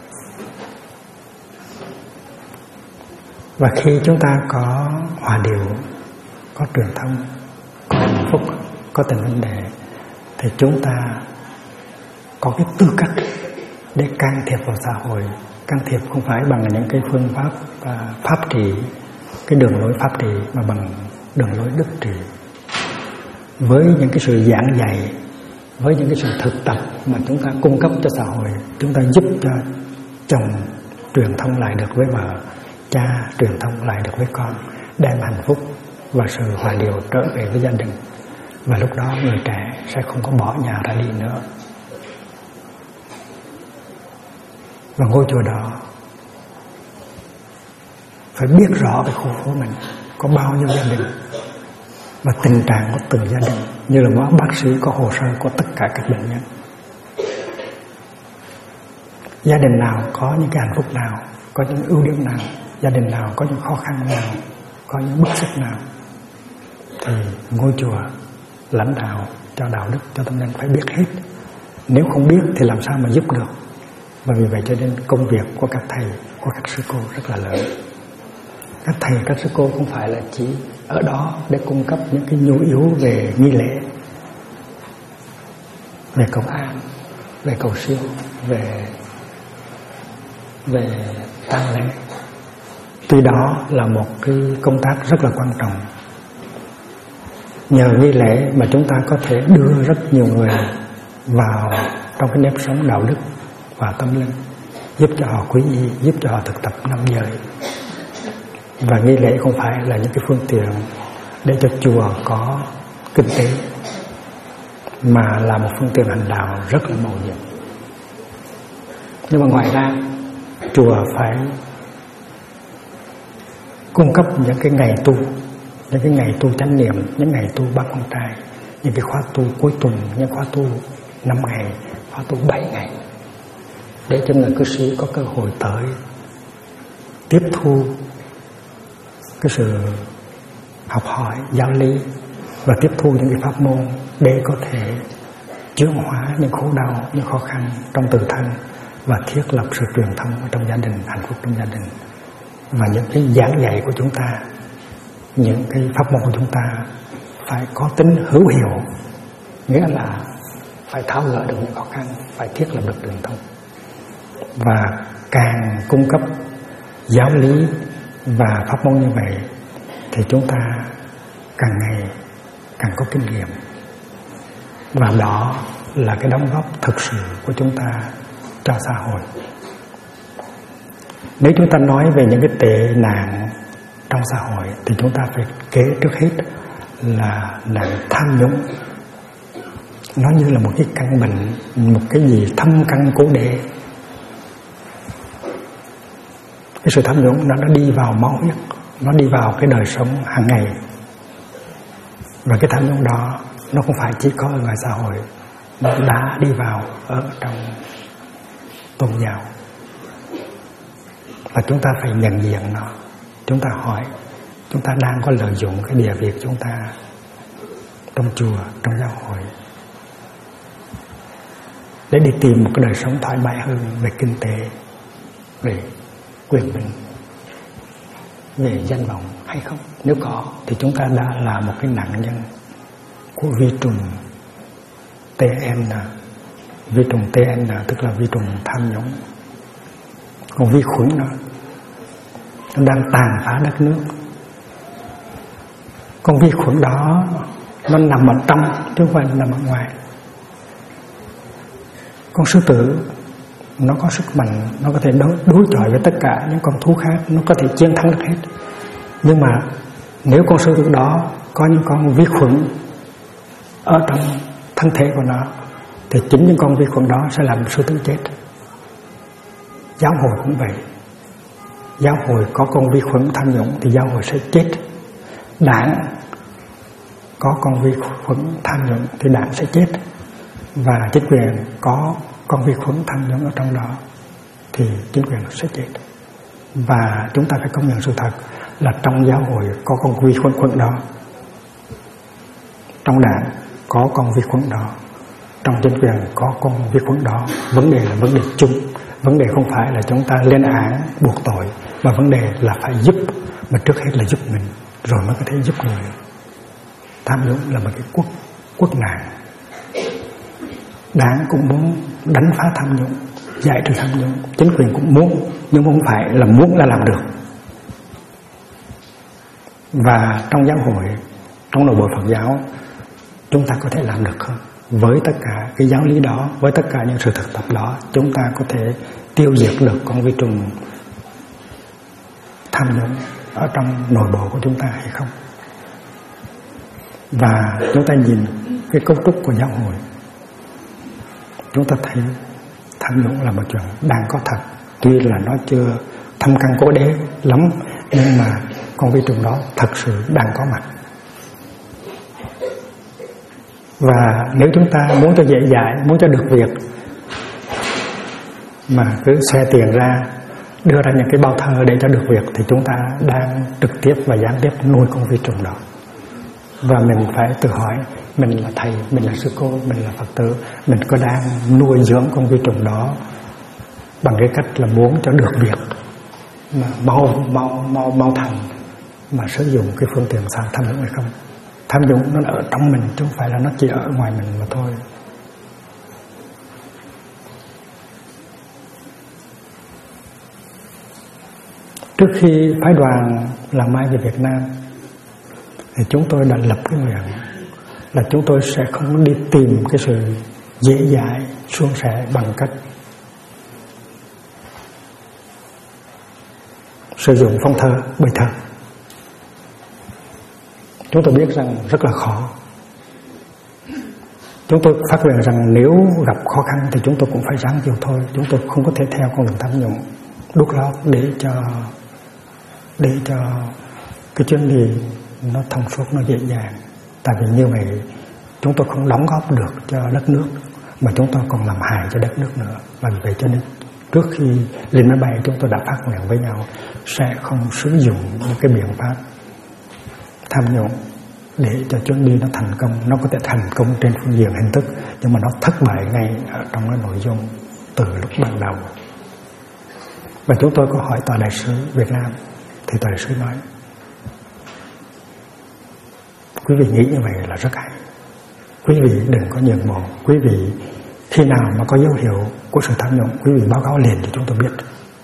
Và khi chúng ta có hòa điều, có truyền thông, có hạnh phúc, có tình huynh đệ, thì chúng ta có cái tư cách để can thiệp vào xã hội. Can thiệp không phải bằng những cái phương pháp pháp trị, cái đường lối pháp trị, mà bằng đường lối đức trị. Với những cái sự giảng dạy, với những cái sự thực tập mà chúng ta cung cấp cho xã hội, chúng ta giúp cho chồng truyền thông lại được với vợ, cha truyền thông lại được với con, đem hạnh phúc và sự hòa điều trở về với gia đình. Và lúc đó người trẻ sẽ không có bỏ nhà ra đi nữa. Và ngôi chùa đó phải biết rõ cái khu phố mình có bao nhiêu gia đình và tình trạng của từng gia đình, như là một bác sĩ có hồ sơ của tất cả các bệnh nhân. Gia đình nào có những cái hạnh phúc nào, có những ưu điểm nào, gia đình nào có những khó khăn nào, có những bức xúc nào, thì ngôi chùa lãnh đạo cho đạo đức, cho tâm linh phải biết hết. Nếu không biết thì làm sao mà giúp được. Và vì vậy cho nên công việc của các thầy, của các sư cô rất là lớn. Các thầy, các sư cô không phải là chỉ ở đó để cung cấp những cái nhu yếu về nghi lễ, về cầu an, về cầu siêu, về tang lễ. Tuy đó là một cái công tác rất là quan trọng. Nhờ nghi lễ mà chúng ta có thể đưa rất nhiều người vào trong cái nếp sống đạo đức và tâm linh, giúp cho họ quý y, giúp cho họ thực tập 5 giới. Và nghi lễ không phải là những cái phương tiện để cho chùa có kinh tế, mà là một phương tiện hành đạo rất là mầu nhiệm. Nhưng mà ngoài ra, chùa phải cung cấp những cái ngày tu những cái ngày tu chánh niệm, những ngày tu bác con trai, những cái khóa tu cuối tuần, những khóa tu 5 ngày, khóa tu 7 ngày, để cho người cư sĩ có cơ hội tới tiếp thu cái sự học hỏi, giáo lý và tiếp thu những cái pháp môn để có thể chuyển hóa những khổ đau, những khó khăn trong tự thân và thiết lập sự truyền thông trong gia đình, hạnh phúc trong gia đình. Và những cái giảng dạy của chúng ta, những cái pháp môn của chúng ta phải có tính hữu hiệu, nghĩa là phải tháo gỡ được những khó khăn, phải thiết lập được truyền thông. Và càng cung cấp giáo lý và pháp môn như vậy thì chúng ta càng ngày càng có kinh nghiệm, và đó là cái đóng góp thực sự của chúng ta cho xã hội. Nếu chúng ta nói về những cái tệ nạn trong xã hội thì chúng ta phải kể trước hết là nạn tham nhũng. Nó như là một cái căn bệnh, một cái gì thâm căn cố đế. Cái sự tham nhũng nó đi vào máu huyết, nó đi vào cái đời sống hàng ngày. Và cái tham nhũng đó nó không phải chỉ có ở ngoài xã hội, nó đã đi vào ở trong tôn giáo. Và chúng ta phải nhận diện nó. Chúng ta hỏi, chúng ta đang có lợi dụng cái địa vị chúng ta trong chùa, trong giáo hội để đi tìm một cái đời sống thoải mái hơn về kinh tế, về quyền bình, về danh vọng hay không? Nếu có thì chúng ta đã là một cái nạn nhân của vi trùng TN, vi trùng TN tức là vi trùng tham nhũng. Còn vi khuẩn nó đang tàn phá đất nước. Con vi khuẩn đó nó nằm ở trong chứ không phải nằm ở ngoài. Con sư tử nó có sức mạnh, nó có thể đối chọi với tất cả những con thú khác, nó có thể chiến thắng được hết. Nhưng mà nếu con sư tử đó có những con vi khuẩn ở trong thân thể của nó thì chính những con vi khuẩn đó sẽ làm sư tử chết. Giáo hội cũng vậy. Giáo hội có con vi khuẩn tham nhũng thì giáo hội sẽ chết. Đảng có con vi khuẩn tham nhũng thì đảng sẽ chết. Và chính quyền có con vi khuẩn tham nhũng ở trong đó thì chính quyền sẽ chết. Và chúng ta phải công nhận sự thật là trong giáo hội có con vi khuẩn đó, trong đảng có con vi khuẩn đó, trong chính quyền có con vi khuẩn đó. Vấn đề là vấn đề chung. Vấn đề không phải là chúng ta lên án buộc tội, mà vấn đề là phải giúp, mà trước hết là giúp mình rồi mới có thể giúp người. Tham nhũng là một cái quốc nạn. Đảng cũng muốn đánh phá tham nhũng, giải trừ tham nhũng. Chính quyền cũng muốn, nhưng không phải là muốn là làm được. Và trong giáo hội, trong nội bộ Phật giáo, chúng ta có thể làm được không? Với tất cả cái giáo lý đó, với tất cả những sự thực tập đó, chúng ta có thể tiêu diệt được con vi trùng tham nhũng ở trong nội bộ của chúng ta hay không? Và chúng ta nhìn cái cấu trúc của giáo hội, chúng ta thấy tham nhũng là một chuyện đang có thật. Tuy là nó chưa thâm căn cố đế lắm, nhưng mà con vi trùng đó thật sự đang có mặt. Và nếu chúng ta muốn cho dễ dãi, muốn cho được việc, mà cứ xe tiền ra, đưa ra những cái bao thơ để cho được việc, thì chúng ta đang trực tiếp và gián tiếp nuôi con vi trùng đó. Và mình phải tự hỏi, mình là thầy, mình là sư cô, mình là Phật tử, mình có đang nuôi dưỡng con vi trùng đó bằng cái cách là muốn cho được việc mà mau thành, mà sử dụng cái phương tiện sang tham nhũng hay không? Tham nhũng nó ở trong mình chứ không phải là nó chỉ ở ngoài mình mà thôi. Trước khi phái đoàn làm mai về Việt Nam thì chúng tôi đã lập cái nguyện là chúng tôi sẽ không đi tìm cái sự dễ dãi, suôn sẻ bằng cách sử dụng phong thơ, bài thơ. Chúng tôi biết rằng rất là khó. Chúng tôi phát nguyện rằng nếu gặp khó khăn thì chúng tôi cũng phải ráng chịu thôi. Chúng tôi không có thể theo con đường tham nhũng, đút lót để cho cái chuyến đi nó thông suốt, nó dễ dàng. Tại vì như vậy chúng tôi không đóng góp được cho đất nước, mà chúng tôi còn làm hại cho đất nước nữa. Và vì vậy cho nên trước khi lên máy bay chúng tôi đã phát nguyện với nhau sẽ không sử dụng những cái biện pháp tham nhũng để cho chuyến đi nó thành công. Nó có thể thành công trên phương diện hình thức, nhưng mà nó thất bại ngay ở trong cái nội dung từ lúc ban đầu. Và chúng tôi có hỏi tòa đại sứ Việt Nam, thì tòa đại sứ nói quý vị nghĩ như vậy là rất hay, quý vị đừng có nhượng bộ, quý vị khi nào mà có dấu hiệu của sự tham nhũng quý vị báo cáo liền cho chúng tôi biết.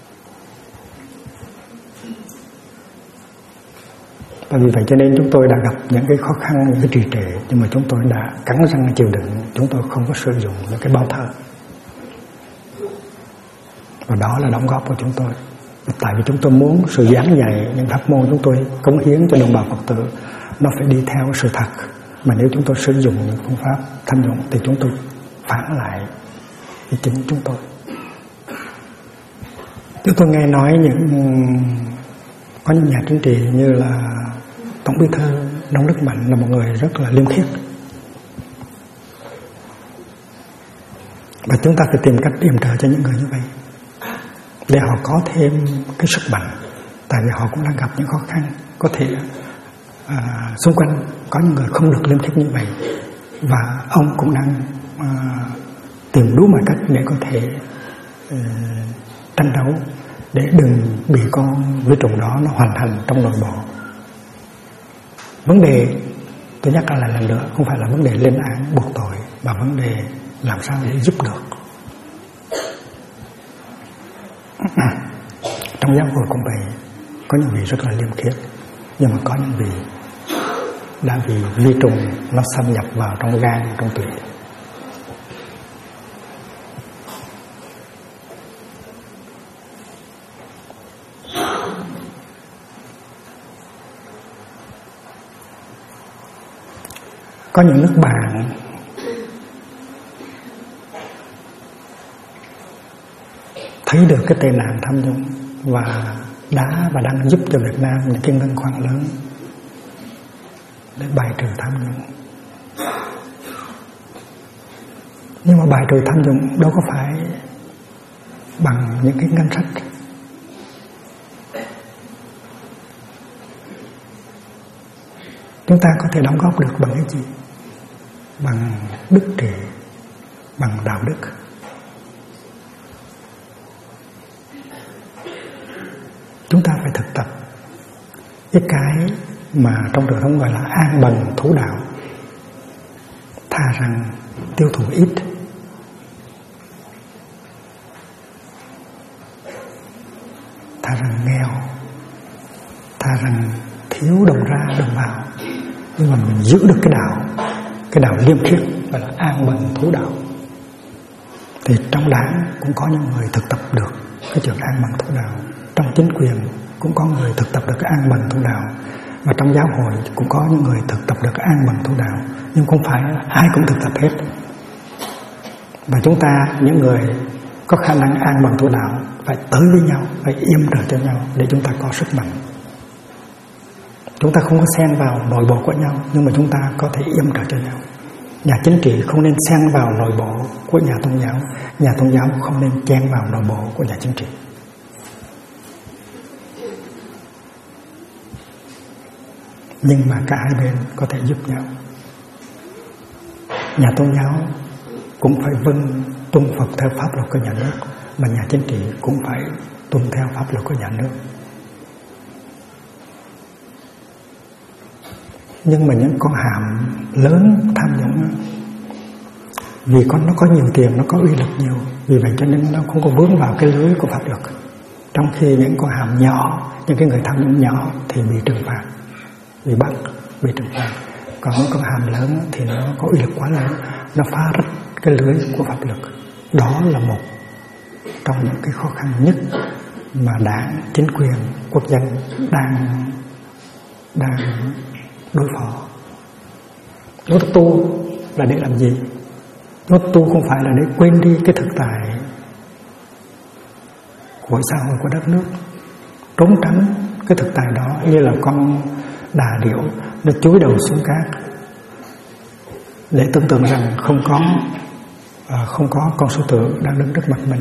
Và vì vậy cho nên chúng tôi đã gặp những cái khó khăn, những cái trì trệ, nhưng mà chúng tôi đã cắn răng chịu đựng. Chúng tôi không có sử dụng những cái bao thơ. Và đó là đóng góp của chúng tôi. Tại vì chúng tôi muốn sự giảng dạy những pháp môn chúng tôi cống hiến cho đồng bào Phật tử nó phải đi theo sự thật. Mà nếu chúng tôi sử dụng những phương pháp tham nhũng thì chúng tôi phản lại với chính chúng tôi. Chúng tôi nghe nói có những nhà chính trị như là Tổng Bí thư Nông Đức Mạnh là một người rất là liêm khiết, và chúng ta phải tìm cách yểm trợ cho những người như vậy để họ có thêm cái sức mạnh. Tại vì họ cũng đang gặp những khó khăn. Có thể xung quanh có những người không được liêm khiết như vậy, và ông cũng đang tìm đủ mọi cách để có thể tranh đấu để đừng bị con vi trùng đó nó hoàn thành trong nội bộ. Vấn đề tôi nhắc lại lần nữa không phải là vấn đề lên án buộc tội, mà vấn đề làm sao để giúp được. Trong giáo hội cũng vậy, có những vị rất là liêm khiết, nhưng mà có những vị đã bị vi trùng nó xâm nhập vào trong gan, trong tủy. Có những nước bạn thấy được cái tệ nạn tham nhũng và đang giúp cho Việt Nam những cái ngân khoản lớn để bài trừ tham nhũng. Nhưng mà bài trừ tham nhũng đâu có phải bằng những cái ngân sách. Chúng ta có thể đóng góp được bằng cái gì? Bằng đức trị, bằng đạo đức. Chúng ta phải thực tập cái mà trong truyền thống gọi là an bần thủ đạo. Thà rằng tiêu thụ ít, thà rằng nghèo, thà rằng thiếu đồng ra đồng vào, nhưng mà mình giữ được cái đạo liêm khiết, gọi là an bần thủ đạo. Thì trong đảng cũng có những người thực tập được cái chuyện an bần thủ đạo, trong chính quyền cũng có người thực tập được cái an bần thủ đạo, và trong giáo hội cũng có những người thực tập được cái an bần thủ đạo. Nhưng không phải ai cũng thực tập hết. Và chúng ta, những người có khả năng an bần thủ đạo, phải tới với nhau, phải yểm trợ cho nhau để chúng ta có sức mạnh. Chúng ta không có xen vào nội bộ của nhau, nhưng mà chúng ta có thể yểm trợ cho nhau. Nhà chính trị không nên xen vào nội bộ của nhà tôn giáo, nhà tôn giáo không nên chen vào nội bộ của nhà chính trị. Nhưng mà cả hai bên có thể giúp nhau. Nhà tôn giáo cũng phải tuân phục theo pháp luật của nhà nước, mà nhà chính trị cũng phải tuân theo pháp luật của nhà nước. Nhưng mà những con hàm lớn tham nhũng, vì nó có nhiều tiền, nó có uy lực nhiều, vì vậy cho nên nó không có vướng vào cái lưới của pháp luật. Trong khi những con hàm nhỏ, những cái người tham nhũng nhỏ thì bị trừng phạt, bị bắt, bị trừng phạt. Còn những con hàm lớn thì nó có uy lực quá lớn, nó phá rách cái lưới của pháp luật. Đó là một trong những cái khó khăn nhất mà đảng, chính quyền, quốc dân đang đối phó. Nó tu là để làm gì? Nó tu không phải là để quên đi cái thực tại của xã hội, của đất nước, trốn tránh cái thực tại đó, như là con đà điểu nó chúi đầu xuống cát để tưởng tượng rằng không có con sư tử đang đứng trước mặt mình.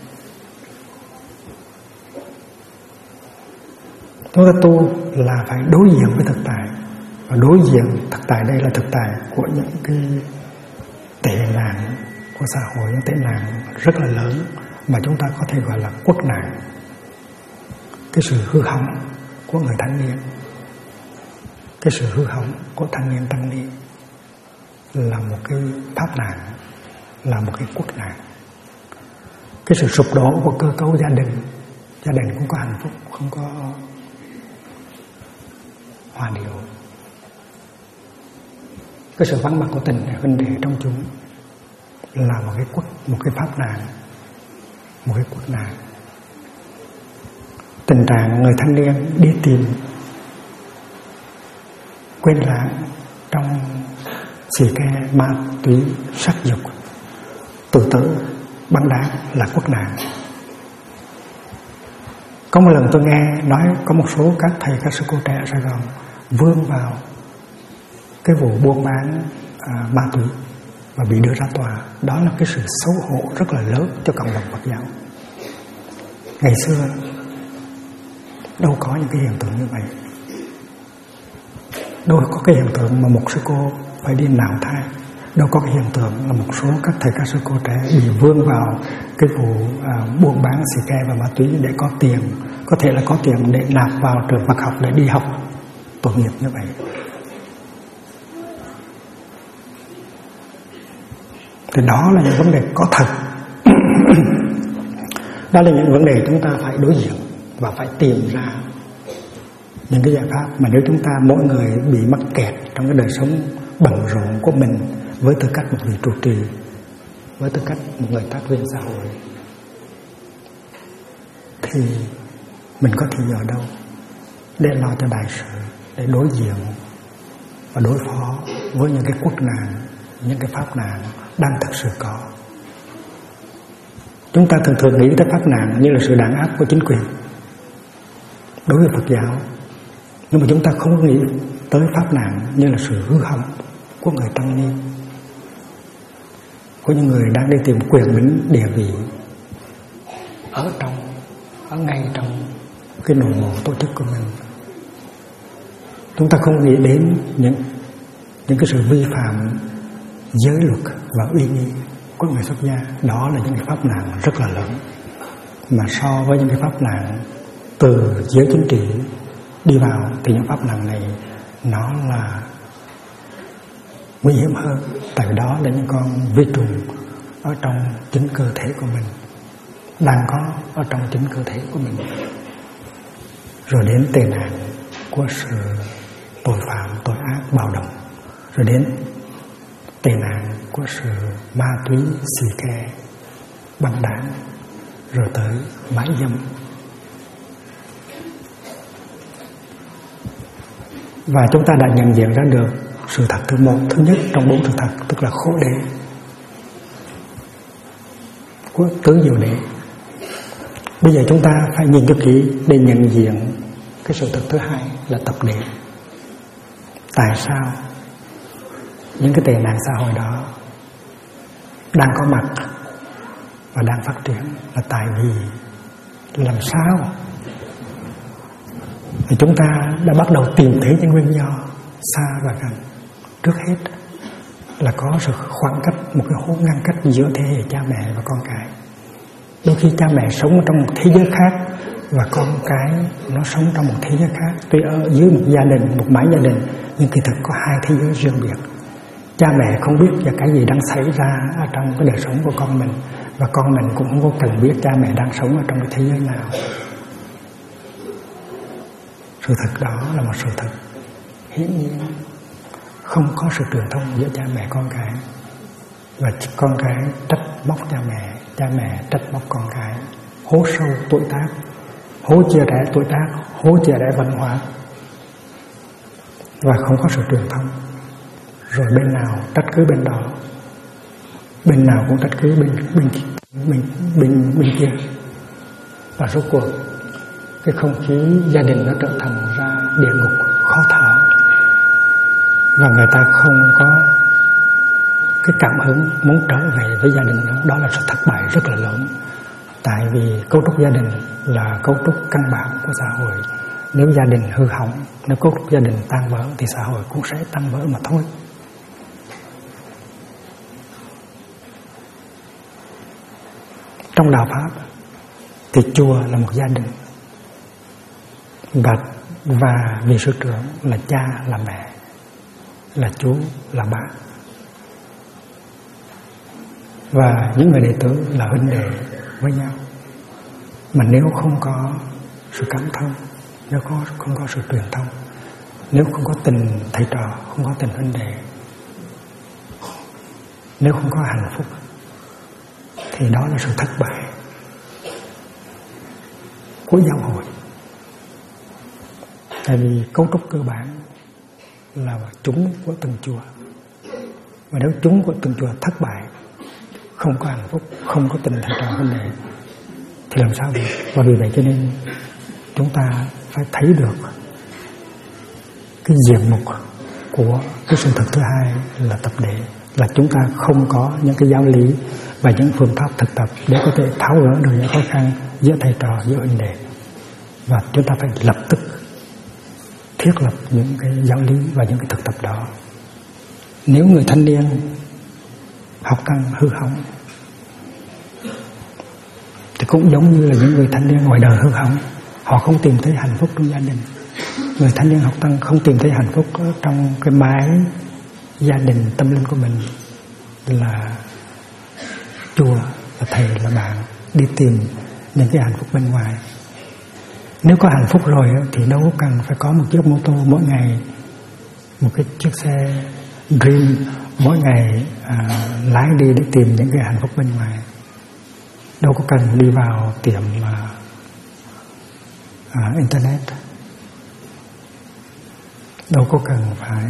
Chúng ta tu là phải đối diện với thực tại, và đối diện thực tại đây là thực tại của những cái tệ nạn của xã hội, những tệ nạn rất là lớn mà chúng ta có thể gọi là quốc nạn. Cái sự hư hỏng của người thanh niên, cái sự hư hỏng của thanh niên tăng ni là một cái pháp nạn, là một cái quốc nạn. Cái sự sụp đổ của cơ cấu gia đình không có hạnh phúc, không có hòa điệu. Cái sự vắng mặt của tình huynh đệ trong chúng là một cái pháp nạn, một cái quốc nạn. Tình trạng người thanh niên đi tìm quên lãng trong xì ke, ma túy, sắc dục, tự tử, bắn đá là quốc nạn. Có một lần tôi nghe nói có một số các thầy các sư cô trẻ ở Sài Gòn vướng vào cái vụ buôn bán ma túy và bị đưa ra tòa. Đó là cái sự xấu hổ rất là lớn cho cộng đồng Phật giáo. Ngày xưa đâu có những cái hiện tượng như vậy, đâu có cái hiện tượng mà một sư cô phải đi nạo thai, đâu có cái hiện tượng là một số các thầy các sư cô trẻ bị vướng vào cái vụ buôn bán xì ke và ma túy để có tiền, có thể là có tiền để nạp vào trường Phật học để đi học tội nghiệp như vậy. Thì đó là những vấn đề có thật. Đó là những vấn đề chúng ta phải đối diện và phải tìm ra những cái giải pháp. Mà nếu chúng ta mỗi người bị mắc kẹt trong cái đời sống bận rộn của mình với tư cách một vị trụ trì, với tư cách một người tác viên xã hội, thì mình có thì giờ đâu để lo cho đại sự, để đối diện và đối phó với những cái quốc nạn, những cái pháp nạn đang thực sự có. Chúng ta thường nghĩ tới pháp nạn như là sự đàn áp của chính quyền đối với Phật giáo, nhưng mà chúng ta không nghĩ tới pháp nạn như là sự hư hỏng của người tăng ni, của những người đang đi tìm quyền bính địa vị ở ngay trong cái nội bộ tổ chức của mình. Chúng ta không nghĩ đến những cái sự vi phạm giới luật và uy nghi của người xuất gia. Đó là những cái pháp nạn rất là lớn, mà so với những cái pháp nạn từ giới chính trị đi vào thì những pháp nạn này nó là nguy hiểm hơn. Tại đó là những con vi trùng ở trong chính cơ thể của mình, đang có ở trong chính cơ thể của mình. Rồi đến tệ nạn của sự tội phạm, tội ác, bạo động, rồi đến tệ nạn của sự ma túy, xì ke, băng đảng, rồi tới mãi dâm. Và chúng ta đã nhận diện ra được sự thật thứ nhất trong 4 sự thật, tức là khổ đế của tứ diệu đế. Bây giờ chúng ta phải nhìn cho kỹ để nhận diện cái sự thật thứ hai là tập đế. Tại sao những cái tệ nạn xã hội đó đang có mặt và đang phát triển? Là tại vì làm sao thì chúng ta đã bắt đầu tìm thấy những nguyên do xa và gần. Trước hết là có sự khoảng cách, một cái hố ngăn cách giữa thế hệ cha mẹ và con cái. Đôi khi cha mẹ sống trong một thế giới khác và con cái nó sống trong một thế giới khác. Tuy ở dưới một gia đình, một mái gia đình, nhưng kỳ thực có hai thế giới riêng biệt. Cha mẹ không biết là cái gì đang xảy ra ở trong cái đời sống của con mình, và con mình cũng không có cần biết cha mẹ đang sống ở trong cái thế giới nào. Sự thật đó là một sự thật hiển nhiên. Không có sự truyền thông giữa cha mẹ con cái, và con cái trách móc cha mẹ trách móc con cái, hố sâu tuổi tác, hố chia rẽ tuổi tác, hố chia rẽ văn hóa, và không có sự truyền thông. Rồi bên nào trách cứ bên đó, bên nào cũng trách cứ bên kia, và rốt cuộc cái không khí gia đình nó trở thành ra địa ngục khó thở. và người ta không có cái cảm hứng muốn trở về với gia đình nữa. Đó là sự thất bại rất là lớn. Tại vì cấu trúc gia đình là cấu trúc căn bản của xã hội. Nếu gia đình hư hỏng, nếu cấu trúc gia đình tan vỡ thì xã hội cũng sẽ tan vỡ mà thôi. Trong đạo Pháp thì chùa là một gia đình, và vị sư trưởng là cha, là mẹ, là chú, là bác, và những người đệ tử là huynh đệ với nhau. Mà nếu không có sự cảm thông, nếu không có sự truyền thông, nếu không có tình thầy trò, không có tình huynh đệ, nếu không có hạnh phúc, thì đó là sự thất bại của giáo hội. Tại vì cấu trúc cơ bản là chúng của từng chùa, và nếu chúng của từng chùa thất bại, không có hạnh phúc, không có tình thầy trò huynh đệ, thì làm sao được? Và vì vậy cho nên chúng ta phải thấy được cái diện mục của cái sự thật thứ hai là tập đệ, là chúng ta không có những cái giáo lý và những phương pháp thực tập để có thể tháo gỡ được những khó khăn giữa thầy trò, giữa huynh đệ. Và chúng ta phải lập tức thiết lập những cái giáo lý và những cái thực tập đó. Nếu người thanh niên học tăng hư hỏng thì cũng giống như là những người thanh niên ngoài đời hư hỏng, họ không tìm thấy hạnh phúc trong gia đình. Người thanh niên học tăng không tìm thấy hạnh phúc trong cái mái gia đình tâm linh của mình, là chùa, là thầy, là bạn, đi tìm những cái hạnh phúc bên ngoài. Nếu có hạnh phúc rồi thì đâu cần phải có một chiếc mô tô mỗi ngày, một cái chiếc xe Dream mỗi ngày lái đi để tìm những cái hạnh phúc bên ngoài. Đâu có cần đi vào tiệm internet, đâu có cần phải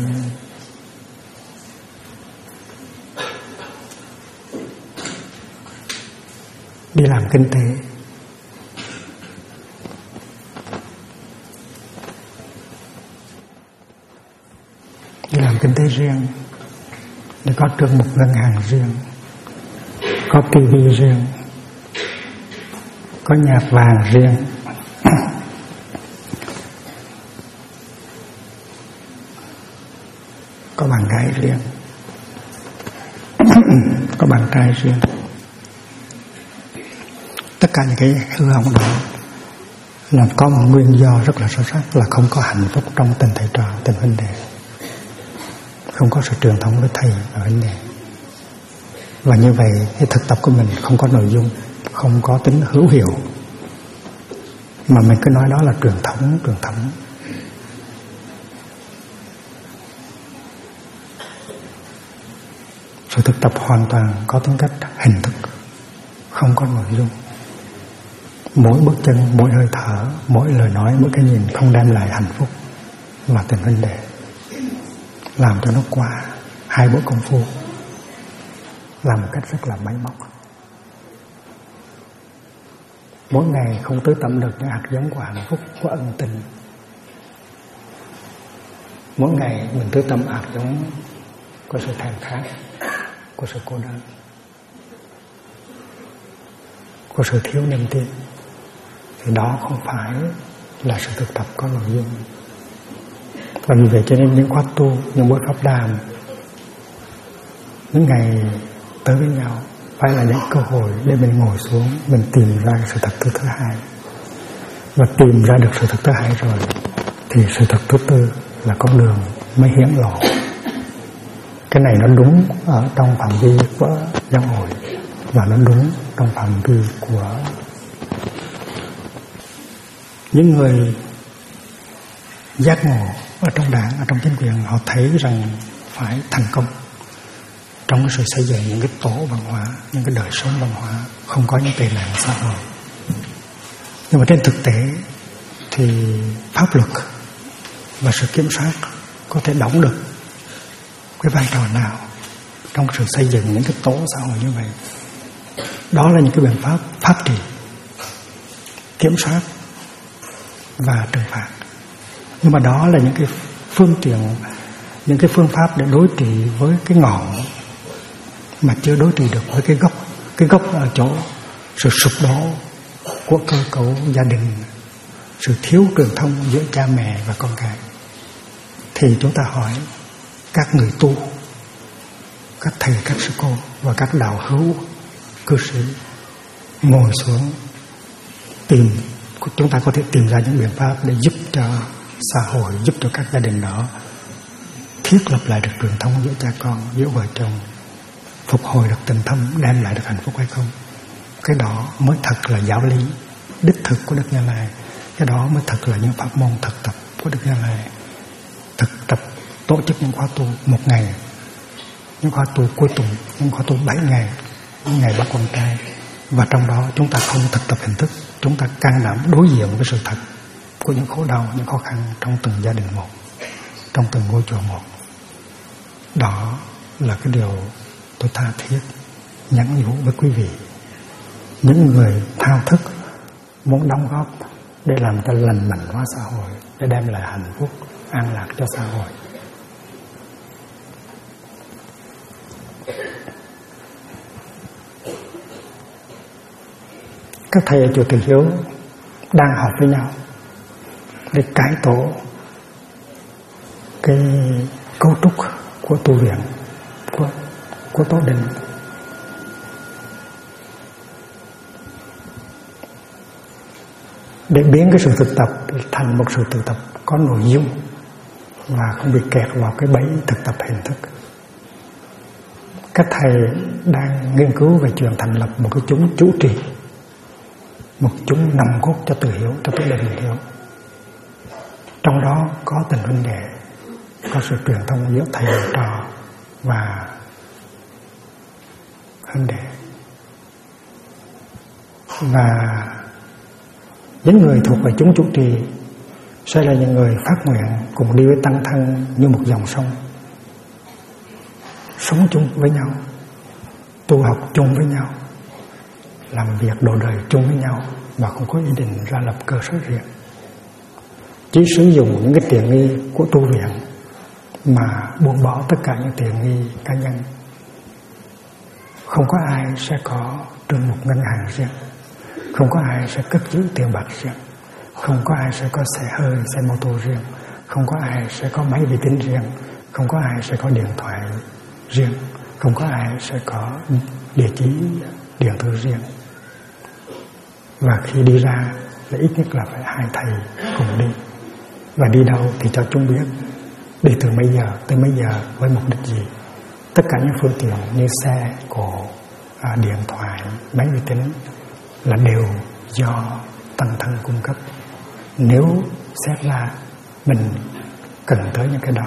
đi làm kinh tế. Đi làm kinh tế riêng, để có được một ngân hàng riêng, có tivi riêng, có nhà vàng riêng, có bạn gái riêng, có bạn trai riêng. Tất cả những cái hư hỏng đó là có một nguyên do rất là sâu sắc, là không có hạnh phúc trong tình thầy trò, tình huynh đệ, không có sự truyền thống với thầy và huynh đệ. Và như vậy cái thực tập của mình không có nội dung, không có tính hữu hiệu, mà mình cứ nói đó là truyền thống. Sự thực tập hoàn toàn có tính cách hình thức, không có nội dung. Mỗi bước chân, mỗi hơi thở, mỗi lời nói, mỗi cái nhìn không đem lại hạnh phúc và tình huynh đệ, làm cho nó qua hai bữa công phu, làm một cách rất là máy móc. Mỗi ngày không tưới tẩm được những hạt giống của hạnh phúc, của ân tình. Mỗi ngày mình tưới tẩm hạt giống của sự thèm khát, của sự cô đơn, của sự thiếu niềm tin, thì đó không phải là sự thực tập có nội dung. Và vì vậy cho nên những khóa tu, những buổi pháp đàm, những ngày tới với nhau phải là những cơ hội để mình ngồi xuống, mình tìm ra sự thật thứ hai. Và tìm ra được sự thật thứ hai rồi thì sự thật thứ tư là con đường mới hiển lộ. Cái này nó đúng ở trong phạm vi của giáo hội, và nó đúng trong phạm vi của những người giác ngộ ở trong đảng, ở trong chính quyền. Họ thấy rằng phải thành công trong cái sự xây dựng những cái tổ văn hóa, những cái đời sống văn hóa, không có những tệ nạn xã hội. Nhưng mà trên thực tế thì pháp luật và sự kiểm soát có thể đóng được cái vai trò nào trong sự xây dựng những cái tổ xã hội như vậy? Đó là những cái biện pháp pháp trị, kiểm soát và trừng phạt. Nhưng mà đó là những cái phương tiện những cái phương pháp để đối trị với cái ngọn mà chưa đối trị được với cái gốc. Cái gốc ở chỗ sự sụp đổ của cơ cấu gia đình, sự thiếu truyền thông giữa cha mẹ và con cái. Thì chúng ta hỏi các người tu, các thầy, các sư cô và các đạo hữu cư sĩ ngồi xuống tìm, chúng ta có thể tìm ra những biện pháp để giúp cho xã hội, giúp cho các gia đình đó thiết lập lại được truyền thông giữa cha con, giữa vợ chồng, phục hồi được tình thâm, đem lại được hạnh phúc hay không. Cái đó mới thật là giáo lý đích thực của Đức Như Lai. Cái đó mới thật là những pháp môn thực tập của Đức Như Lai. Thực tập tổ chức những khóa tu một ngày, những khóa tu cuối tuần, những khóa tu 7 ngày, những ngày bắt con trai. Và trong đó chúng ta không thực tập hình thức, chúng ta can đảm đối diện với sự thật của những khổ đau, những khó khăn trong từng gia đình một, trong từng ngôi chùa một. Đó là cái điều tôi tha thiết nhắn nhủ với quý vị, những người thao thức muốn đóng góp để làm cho lành mạnh hóa xã hội, để đem lại hạnh phúc, an lạc cho xã hội. Các thầy ở chùa Từ Hiếu đang họp với nhau để cải tổ cái cấu trúc của tu viện, của tổ đình. Để biến cái sự thực tập thành một sự thực tập có nội dung và không bị kẹt vào cái bẫy thực tập hình thức. Các thầy đang nghiên cứu về chuyện thành lập một cái chúng chủ trì, một chúng nòng cốt cho Từ Hiếu, cho tổ đình Từ Hiếu. Trong đó có tình huynh đệ, có sự truyền thông giữa thầy trò và huynh đệ. Và những người thuộc về chúng chủ trì sẽ là những người phát nguyện cùng đi với tăng thân như một dòng sông, sống chung với nhau, tu học chung với nhau, làm việc độ đời chung với nhau, và không có ý định ra lập cơ sở riêng. Chỉ sử dụng những cái tiện nghi của tu viện mà buông bỏ tất cả những tiện nghi cá nhân. Không có ai sẽ có trên một ngân hàng riêng, không có ai sẽ cất giữ tiền bạc riêng, không có ai sẽ có xe hơi, xe mô tô riêng, không có ai sẽ có máy vi tính riêng, không có ai sẽ có điện thoại riêng, không có ai sẽ có địa chỉ điện tử riêng. Và khi đi ra là ít nhất là phải 2 thầy cùng đi. Và đi đâu thì cho chúng biết, đi từ mấy giờ tới mấy giờ với mục đích gì. Tất cả những phương tiện như xe, cộ, điện thoại, máy vi tính là đều do tăng thân cung cấp, nếu xét ra mình cần tới những cái đó.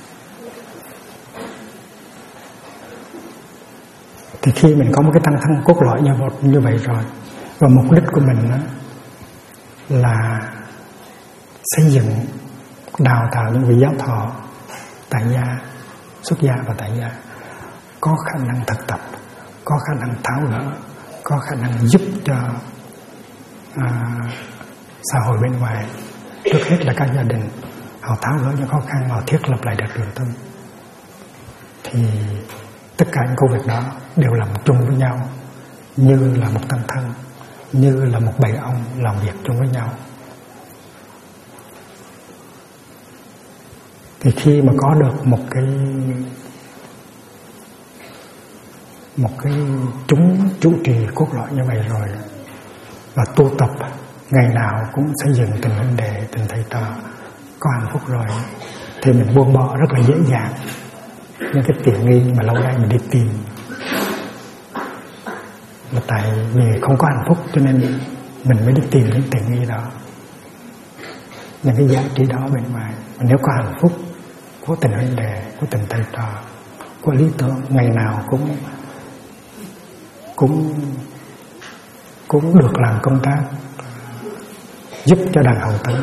Thì khi mình có một cái tăng thân cốt lõi như vậy rồi, và mục đích của mình đó là xây dựng, đào tạo những vị giáo thọ tại gia, xuất gia và tại gia có khả năng thực tập, có khả năng tháo gỡ, có khả năng giúp cho xã hội bên ngoài, trước hết là các gia đình, họ tháo gỡ những khó khăn, họ thiết lập lại được truyền thông. Thì tất cả những công việc đó đều làm chung với nhau, như là một tăng thân, như là một bầy ong làm việc chung với nhau. Thì khi mà có được một cái chúng chủ trì cốt lõi như vậy rồi, và tu tập ngày nào cũng xây dựng tình huynh đệ, tình thầy trò có hạnh phúc rồi, thì mình buông bỏ rất là dễ dàng những cái tiện nghi mà lâu nay mình đi tìm. Là tại vì không có hạnh phúc cho nên mình mới đi tìm những tiện nghi đó, những cái giá trị đó bên ngoài. Mà nếu có hạnh phúc của tình huynh đệ, của tình thầy trò, của lý tưởng, ngày nào cũng được làm công tác giúp cho đàn hậu tấn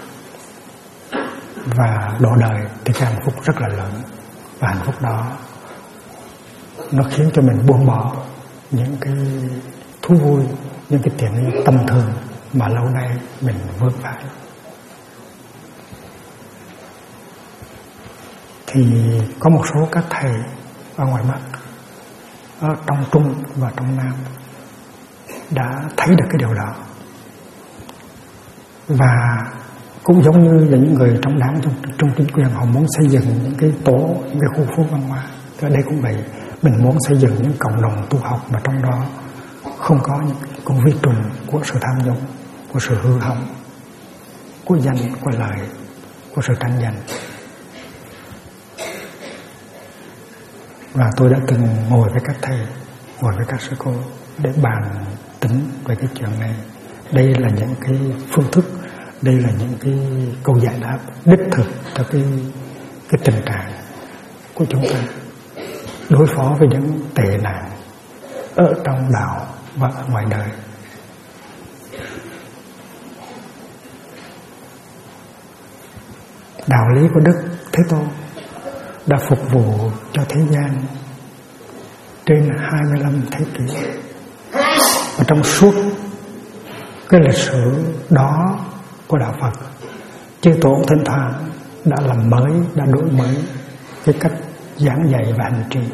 và độ đời, thì cái hạnh phúc rất là lớn. Và hạnh phúc đó nó khiến cho mình buông bỏ những cái thú vui, những cái tiện nghi tầm thường mà lâu nay mình vướng phải. thì có một số các thầy ở ngoài Bắc, ở trong Trung và trong Nam đã thấy được cái điều đó, và cũng giống như là những người trong đảng, trong chính quyền, họ muốn xây dựng những cái tổ, những cái khu phố văn hóa. Ở đây cũng vậy, mình muốn xây dựng những cộng đồng tu học mà trong đó không có những con vi trùng của sự tham nhũng, của sự hư hỏng, của danh, của lợi, của sự tranh giành. Và tôi đã từng ngồi với các thầy, ngồi với các sư cô để bàn tính về cái chuyện này. Đây là những cái phương thức, đây là những cái câu giải đáp đích thực cho cái tình trạng của chúng ta đối phó với những tệ nạn ở trong đạo và ở ngoài đời. Đạo lý của Đức Thế Tôn đã phục vụ cho thế gian trên 25 thế kỷ, và trong suốt cái lịch sử đó của đạo Phật, chư tổ thỉnh thoảng đã làm mới, đã đổi mới cái cách giảng dạy và hành trì.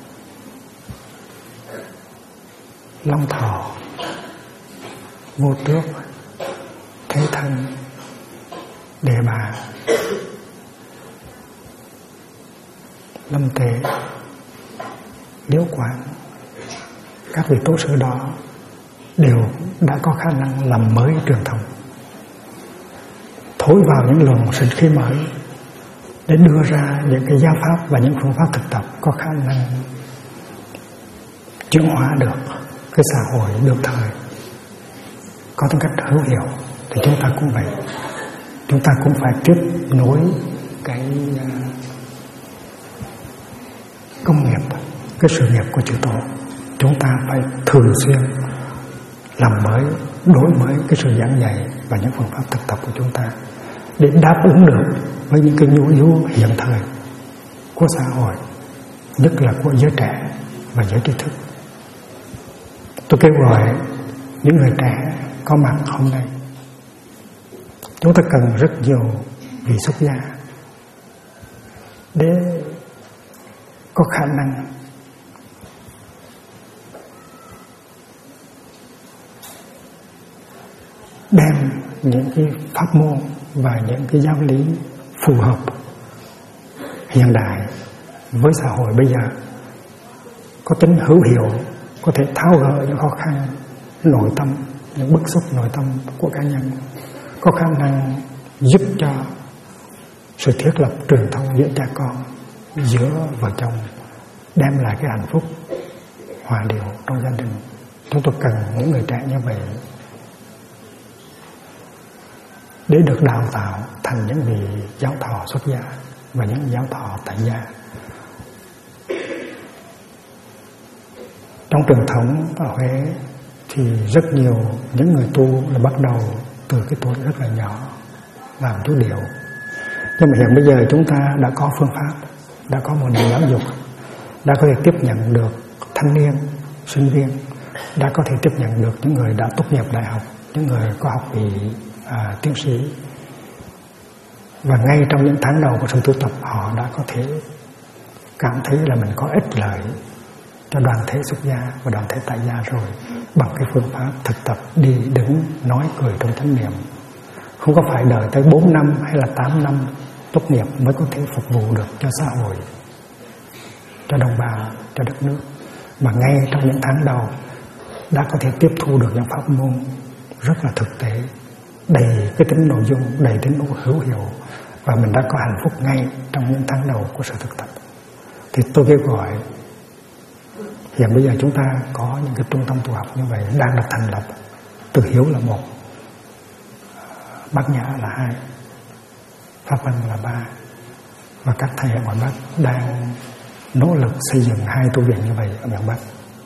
Long Thọ, Vô Tước, Thế Thân, Đề Bà, Lâm Tề, Liễu Quảng, các vị tổ sư đó đều đã có khả năng làm mới truyền thống, thổi vào những luồng sinh khí mới để đưa ra những cái giáo pháp và những phương pháp thực tập có khả năng chuyển hóa được cái xã hội được thời, có tính cách hữu hiệu. Thì chúng ta cũng vậy, chúng ta cũng phải tiếp nối cái công nghiệp, cái sự nghiệp của chư Tổ. Chúng ta phải thường xuyên làm mới, đổi mới cái sự giảng dạy và những phương pháp thực tập của chúng ta để đáp ứng được với những cái nhu yếu hiện thời của xã hội, nhất là của giới trẻ và giới trí thức. Tôi kêu gọi những người trẻ có mặt hôm nay, chúng ta cần rất nhiều vị xuất gia để có khả năng đem những cái pháp môn và những cái giáo lý phù hợp hiện đại với xã hội bây giờ, có tính hữu hiệu, có thể tháo gỡ những khó khăn nội tâm, những bức xúc nội tâm của cá nhân, có khả năng giúp cho sự thiết lập truyền thông giữa cha con, giữa vợ chồng, đem lại cái hạnh phúc hòa điệu trong gia đình. Chúng tôi cần những người trẻ như vậy để được đào tạo thành những vị giáo thọ xuất gia và những giáo thọ tại gia. Trong truyền thống ở Huế thì rất nhiều những người tu là bắt đầu từ cái tuổi rất là nhỏ làm chú điệu. Nhưng mà hiện bây giờ chúng ta đã có phương pháp, đã có một nền giáo dục, đã có thể tiếp nhận được thanh niên, sinh viên, đã có thể tiếp nhận được những người đã tốt nghiệp đại học, những người có học vị tiến sĩ. Và ngay trong những tháng đầu của sự tu tập, họ đã có thể cảm thấy là mình có ích lợi cho đoàn thể xuất gia và đoàn thể tại gia rồi, bằng cái phương pháp thực tập đi, đứng, nói, cười trong chánh niệm. Không có phải đợi tới 4 năm hay là 8 năm tốt nghiệp mới có thể phục vụ được cho xã hội, cho đồng bào, cho đất nước, mà ngay trong những tháng đầu đã có thể tiếp thu được những pháp môn rất là thực tế, đầy cái tính nội dung, đầy tính hữu hiệu, và mình đã có hạnh phúc ngay trong những tháng đầu của sự thực tập. Thì tôi kêu gọi hiện bây giờ chúng ta có những cái trung tâm tu học như vậy đang được thành lập. Từ Hiếu là 1, Bát Nhã là 2, Pháp Vân là 3, và các thầy ở ngoài Bắc đang nỗ lực xây dựng 2 tu viện như vậy ở miền Bắc,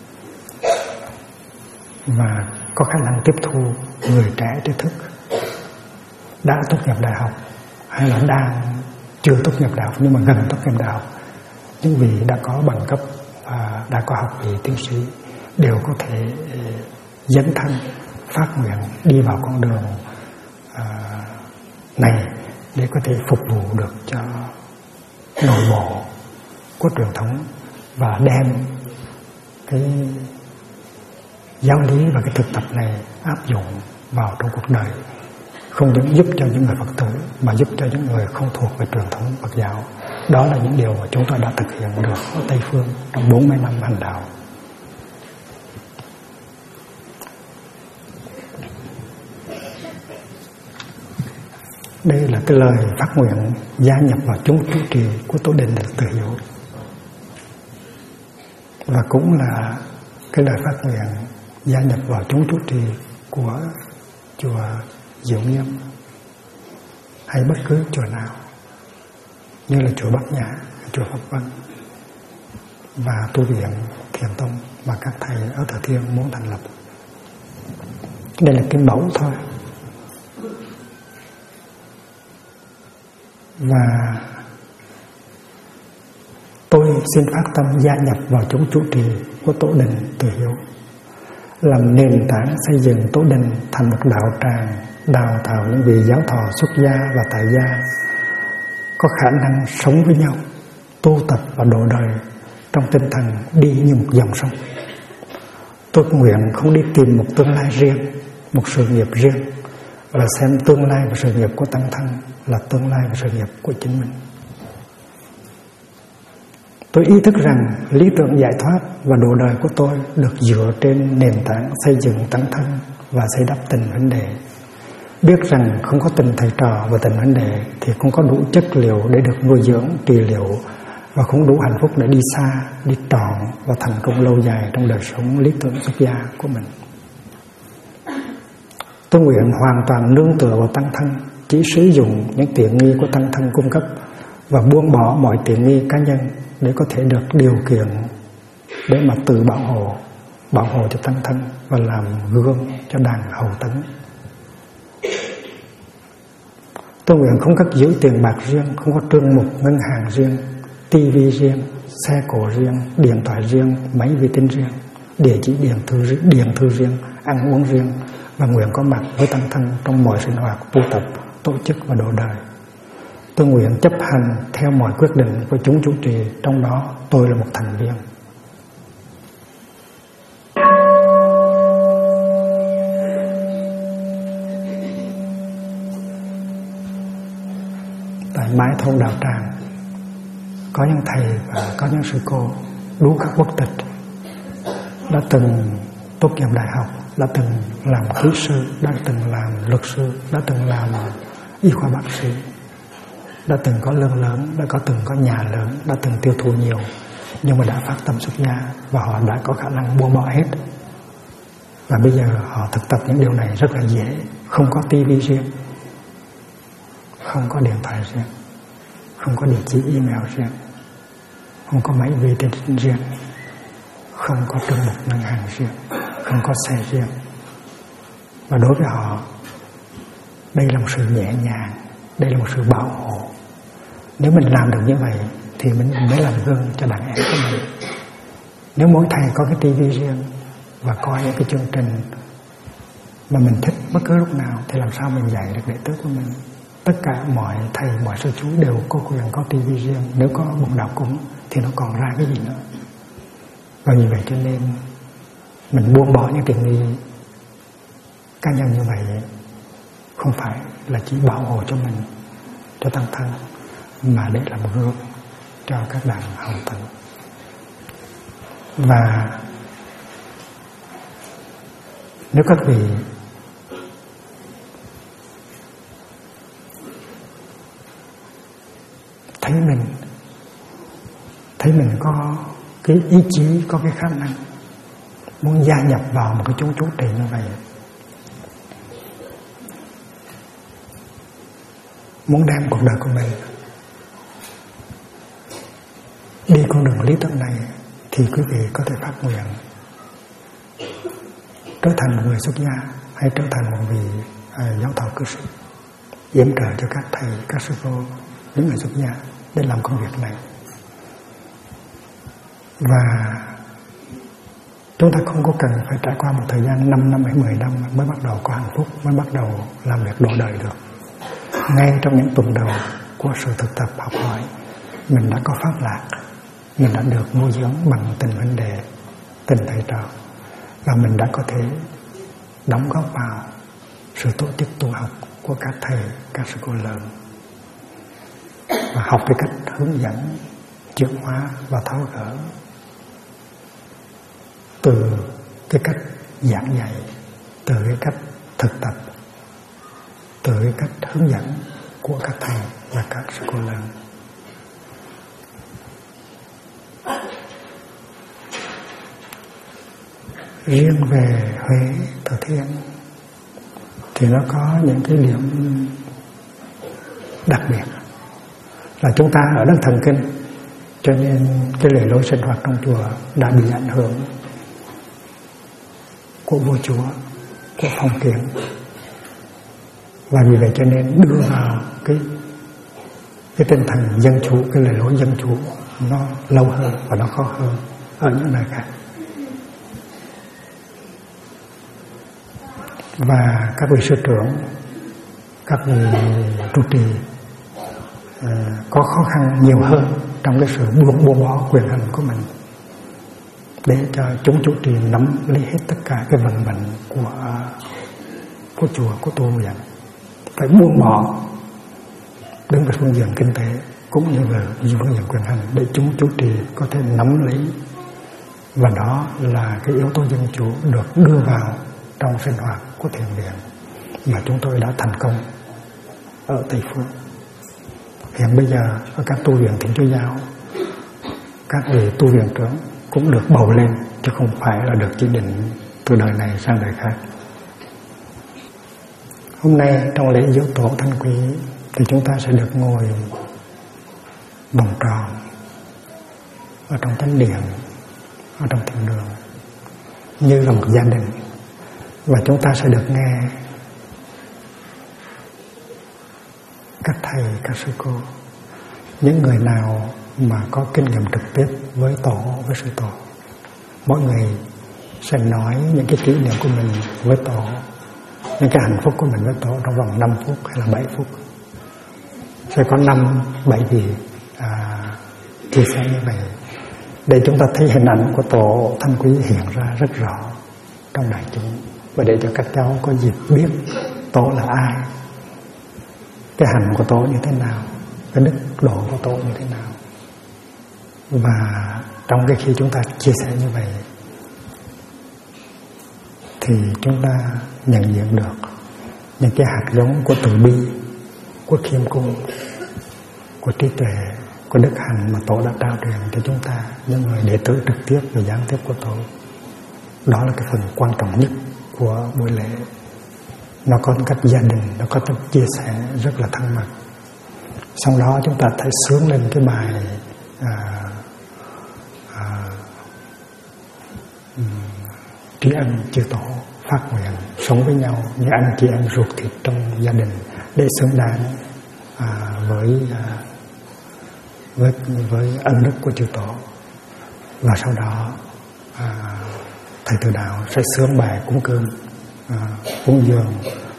và có khả năng tiếp thu người trẻ trí thức đã tốt nghiệp đại học hay là đang chưa tốt nghiệp đại học nhưng mà gần tốt nghiệp đại học. Những vị đã có bằng cấp và đã có học vị tiến sĩ đều có thể dấn thân phát nguyện đi vào con đường này để có thể phục vụ được cho nội bộ của truyền thống và đem cái giáo lý và cái thực tập này áp dụng vào trong cuộc đời, không những giúp cho những người Phật tử mà giúp cho những người không thuộc về truyền thống Phật giáo. Đó là những điều mà chúng tôi đã thực hiện được ở Tây Phương trong 40 năm hành đạo. Đây là cái lời phát nguyện gia nhập vào chúng trụ trì của Tổ Đình Từ Hiếu, và cũng là cái lời phát nguyện gia nhập vào chúng trụ trì của chùa Diệu Nghiêm hay bất cứ chùa nào, như là chùa Bát Nhã, chùa Pháp Vân và tu viện Thiền Tông mà các thầy ở Thừa Thiên muốn thành lập. Đây là cái mẫu thôi. Và tôi xin phát tâm gia nhập vào chúng trụ trì của Tổ Đình Từ Hiếu, làm nền tảng xây dựng Tổ Đình thành một đạo tràng đào tạo những vị giáo thọ xuất gia và tại gia có khả năng sống với nhau, tu tập và độ đời trong tinh thần đi như một dòng sông. Tôi nguyện không đi tìm một tương lai riêng, một sự nghiệp riêng, và xem tương lai và sự nghiệp của tăng thân là tương lai và sự nghiệp của chính mình. Tôi ý thức rằng lý tưởng giải thoát và độ đời của tôi được dựa trên nền tảng xây dựng tăng thân và xây đắp tình huynh đệ. Biết rằng không có tình thầy trò và tình huynh đệ thì không có đủ chất liệu để được nuôi dưỡng, trị liệu, và không đủ hạnh phúc để đi xa, đi trọn và thành công lâu dài trong đời sống lý tưởng xuất gia của mình. Tôi nguyện hoàn toàn nương tựa vào tăng thân, chỉ sử dụng những tiện nghi của tăng thân cung cấp và buông bỏ mọi tiện nghi cá nhân để có thể được điều kiện để mà tự bảo hộ cho tăng thân và làm gương cho đàn hậu tấn. Tôi nguyện không cất giữ tiền bạc riêng, không có trương mục ngân hàng riêng, tivi riêng, xe cộ riêng, điện thoại riêng, máy vi tính riêng, địa chỉ điện thư riêng, ăn uống riêng, và nguyện có mặt với tăng thân trong mọi sinh hoạt, tu tập, tổ chức và độ đời. Tôi nguyện chấp hành theo mọi quyết định của chúng trụ trì, trong đó tôi là một thành viên. Tại mái thôn đạo tràng có những thầy và có những sư cô đủ các quốc tịch, đã từng tốt nghiệp đại học, đã từng làm kỹ sư, đã từng làm luật sư, đã từng làm y khoa bác sĩ, đã từng có lương lớn, đã từng có nhà lớn, đã từng tiêu thụ nhiều, nhưng mà đã phát tâm xuất gia và họ đã có khả năng buông bỏ hết. Và bây giờ họ thực tập những điều này rất là dễ, không có tivi riêng, không có điện thoại riêng, không có địa chỉ email riêng, không có máy vi tính riêng, không có trương mục ngân hàng riêng, không có xe riêng. Và đối với họ, đây là một sự nhẹ nhàng, đây là một sự bảo hộ. Nếu mình làm được như vậy thì mình mới làm gương cho đàn em của mình. Nếu mỗi thầy có cái tivi riêng và coi những cái chương trình mà mình thích bất cứ lúc nào thì làm sao mình dạy được đệ tử của mình. Tất cả mọi thầy, mọi sư chú đều có quyền có tivi riêng. Nếu có một đạo cúng thì nó còn ra cái gì nữa. Và vì vậy cho nên mình buông bỏ những tình nghi cá nhân như vậy không phải là chỉ bảo hộ cho mình, cho tăng thân, mà để làm gương cho các đàn hậu tấn. Và nếu các vị thấy mình có cái ý chí, có cái khả năng muốn gia nhập vào một cái chúng trụ trì như vậy, muốn đem cuộc đời của mình đi con đường lý tưởng này, thì quý vị có thể phát nguyện trở thành một người xuất gia hay trở thành một vị giáo thọ cư sĩ, yểm trợ cho các thầy, các sư cô, những người xuất gia để làm công việc này. Và chúng ta không có cần phải trải qua một thời gian 5 năm hay 10 năm mới bắt đầu có hạnh phúc, mới bắt đầu làm việc độ đời được. Ngay trong những tuần đầu của sự thực tập học hỏi, mình đã có pháp lạc, mình đã được nuôi dưỡng bằng tình huynh đệ, tình thầy trò, và mình đã có thể đóng góp vào sự tổ chức tu học của các thầy, các sư cô lớn, và học cái cách hướng dẫn, chuyển hóa và tháo gỡ từ cái cách giảng dạy, từ cái cách thực tập, từ cái cách hướng dẫn của các thầy và các sư cô lớn. Riêng về Huế Thừa Thiên thì nó có những cái điểm đặc biệt là chúng ta ở đất Thần Kinh, cho nên cái lề lối sinh hoạt trong chùa đã bị ảnh hưởng của vua chúa, của phong kiến, và vì vậy cho nên đưa vào cái tinh thần dân chủ, cái lề lối dân chủ nó lâu hơn và nó khó hơn ở những nơi khác. Và các vị sư trưởng, các vị trụ trì có khó khăn nhiều hơn trong cái sự buông bỏ quyền hành của mình, để cho chúng chủ trì nắm lấy hết tất cả cái vận mệnh của chùa, của tu viện. Phải buông bỏ đứng về phương diện kinh tế cũng như về phương diện quyền hành, để chúng chủ trì có thể nắm lấy, và đó là cái yếu tố dân chủ được đưa vào trong sinh hoạt của thiền viện mà chúng tôi đã thành công ở Tây Phương. Hiện bây giờ ở các tu viện Thiên Chúa giáo, các vị tu viện trưởng cũng được bầu lên, chứ không phải là được chỉ định từ đời này sang đời khác. Hôm nay trong lễ diếu tổ Thanh Quý thì chúng ta sẽ được ngồi vòng tròn ở trong chánh điện, ở trong thiền đường như là một gia đình, và chúng ta sẽ được nghe các thầy, các sư cô, những người nào mà có kinh nghiệm trực tiếp với tổ, với sư tổ. Mỗi người sẽ nói những cái kỷ niệm của mình với tổ, những cái hạnh phúc của mình với tổ trong vòng 5 phút hay là 7 phút. Sẽ có 5-7 vị chia sẻ như vậy, để chúng ta thấy hình ảnh của tổ Thanh Quý hiện ra rất rõ trong đại chúng, và để cho các cháu có dịp biết tổ là ai, cái hạnh của tổ như thế nào, cái đức độ của tổ như thế nào. Và trong cái khi chúng ta chia sẻ như vậy thì chúng ta nhận diện được những cái hạt giống của từ bi, của khiêm cung, của trí tuệ, của đức hạnh mà tổ đã trao truyền cho chúng ta, những người đệ tử trực tiếp và gián tiếp của tổ. Đó là cái phần quan trọng nhất của buổi lễ. Nó có cách gia đình, nó có cách chia sẻ rất là thân mật. Sau đó chúng ta thấy sướng lên cái bài tri ân chư tổ, phát nguyện sống với nhau như anh chị em ruột thịt trong gia đình, để xứng đáng với ân đức của chư tổ. Và sau đó thầy Từ Đạo sẽ sướng bài cúng cơm, cúng dường,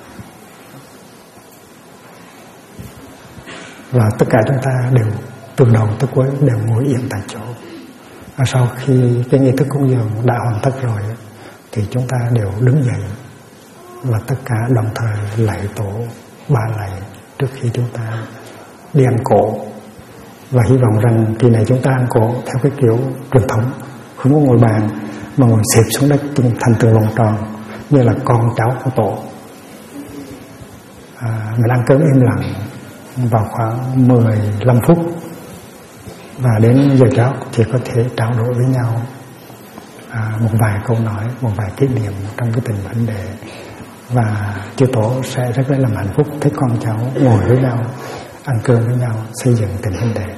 và tất cả chúng ta đều từ đầu tới cuối đều ngồi yên tại chỗ. Và sau khi cái nghi thức cúng dường đã hoàn tất rồi thì chúng ta đều đứng dậy và tất cả đồng thời lạy tổ 3 lạy trước khi chúng ta đi ăn cỗ. Và hy vọng rằng kỳ này chúng ta ăn cỗ theo cái kiểu truyền thống, không có ngồi bàn mà ngồi xếp xuống đất thành từng vòng tròn như là con cháu của tổ. Mình ăn cơm im lặng vào khoảng 15 phút, và đến giờ chót thì có thể trao đổi với nhau một vài câu nói, một vài kỷ niệm trong cái tình vấn đề. Và chư tổ sẽ rất là làm hạnh phúc thấy con cháu ngồi với nhau, ăn cơm với nhau, xây dựng tình huynh đệ.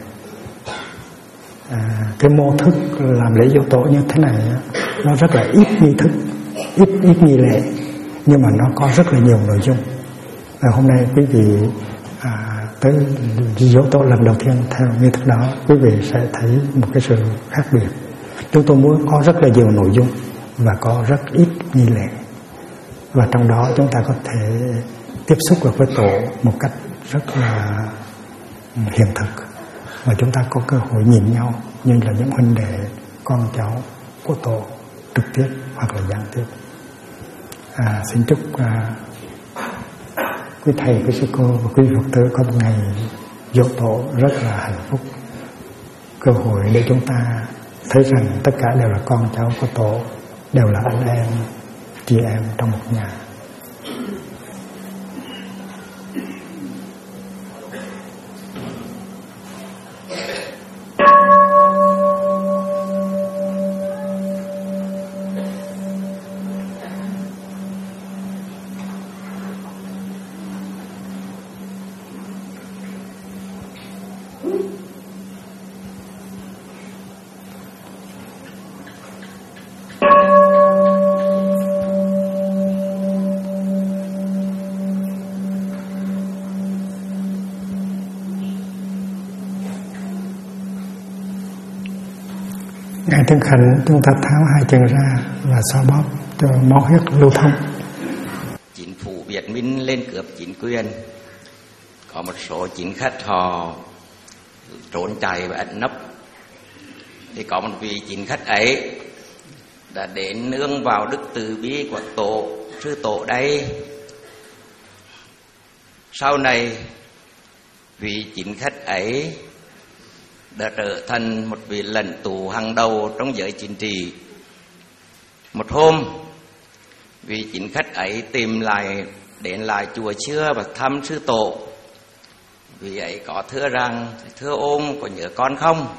Cái mô thức làm lễ diếu tổ như thế này nó rất là ít nghi thức, ít nghi lễ, nhưng mà nó có rất là nhiều nội dung. Hôm nay quý vị tới diếu tổ lần đầu tiên theo nghi thức đó, quý vị sẽ thấy một cái sự khác biệt. Chúng tôi muốn có rất là nhiều nội dung và có rất ít nghi lễ, và trong đó chúng ta có thể tiếp xúc được với tổ một cách rất là hiện thực, và chúng ta có cơ hội nhìn nhau như là những huynh đệ con cháu của Tổ, trực tiếp hoặc là gián tiếp. Xin chúc quý thầy, quý sư cô và quý Phật tử có một ngày giỗ Tổ rất là hạnh phúc, cơ hội để chúng ta thấy rằng tất cả đều là con cháu của Tổ, đều là anh em, chị em trong một nhà. Ngài Tương Khánh, chúng ta tháo hai chân ra và xoa bóp cho máu huyết lưu thông. Chính phủ Việt Minh lên cướp chính quyền, có một số chính khách họ trốn chạy và ẩn nấp, thì có một vị chính khách ấy đã đến nương vào đức từ bi của Tổ, sư Tổ đây. Sau này vị chính khách ấy đã trở thành một vị lãnh tụ hàng đầu trong giới chính trị. Một hôm, vị chính khách ấy đến lại chùa xưa và thăm sư Tổ. Vị ấy có thưa rằng: thưa ông, có nhớ con không?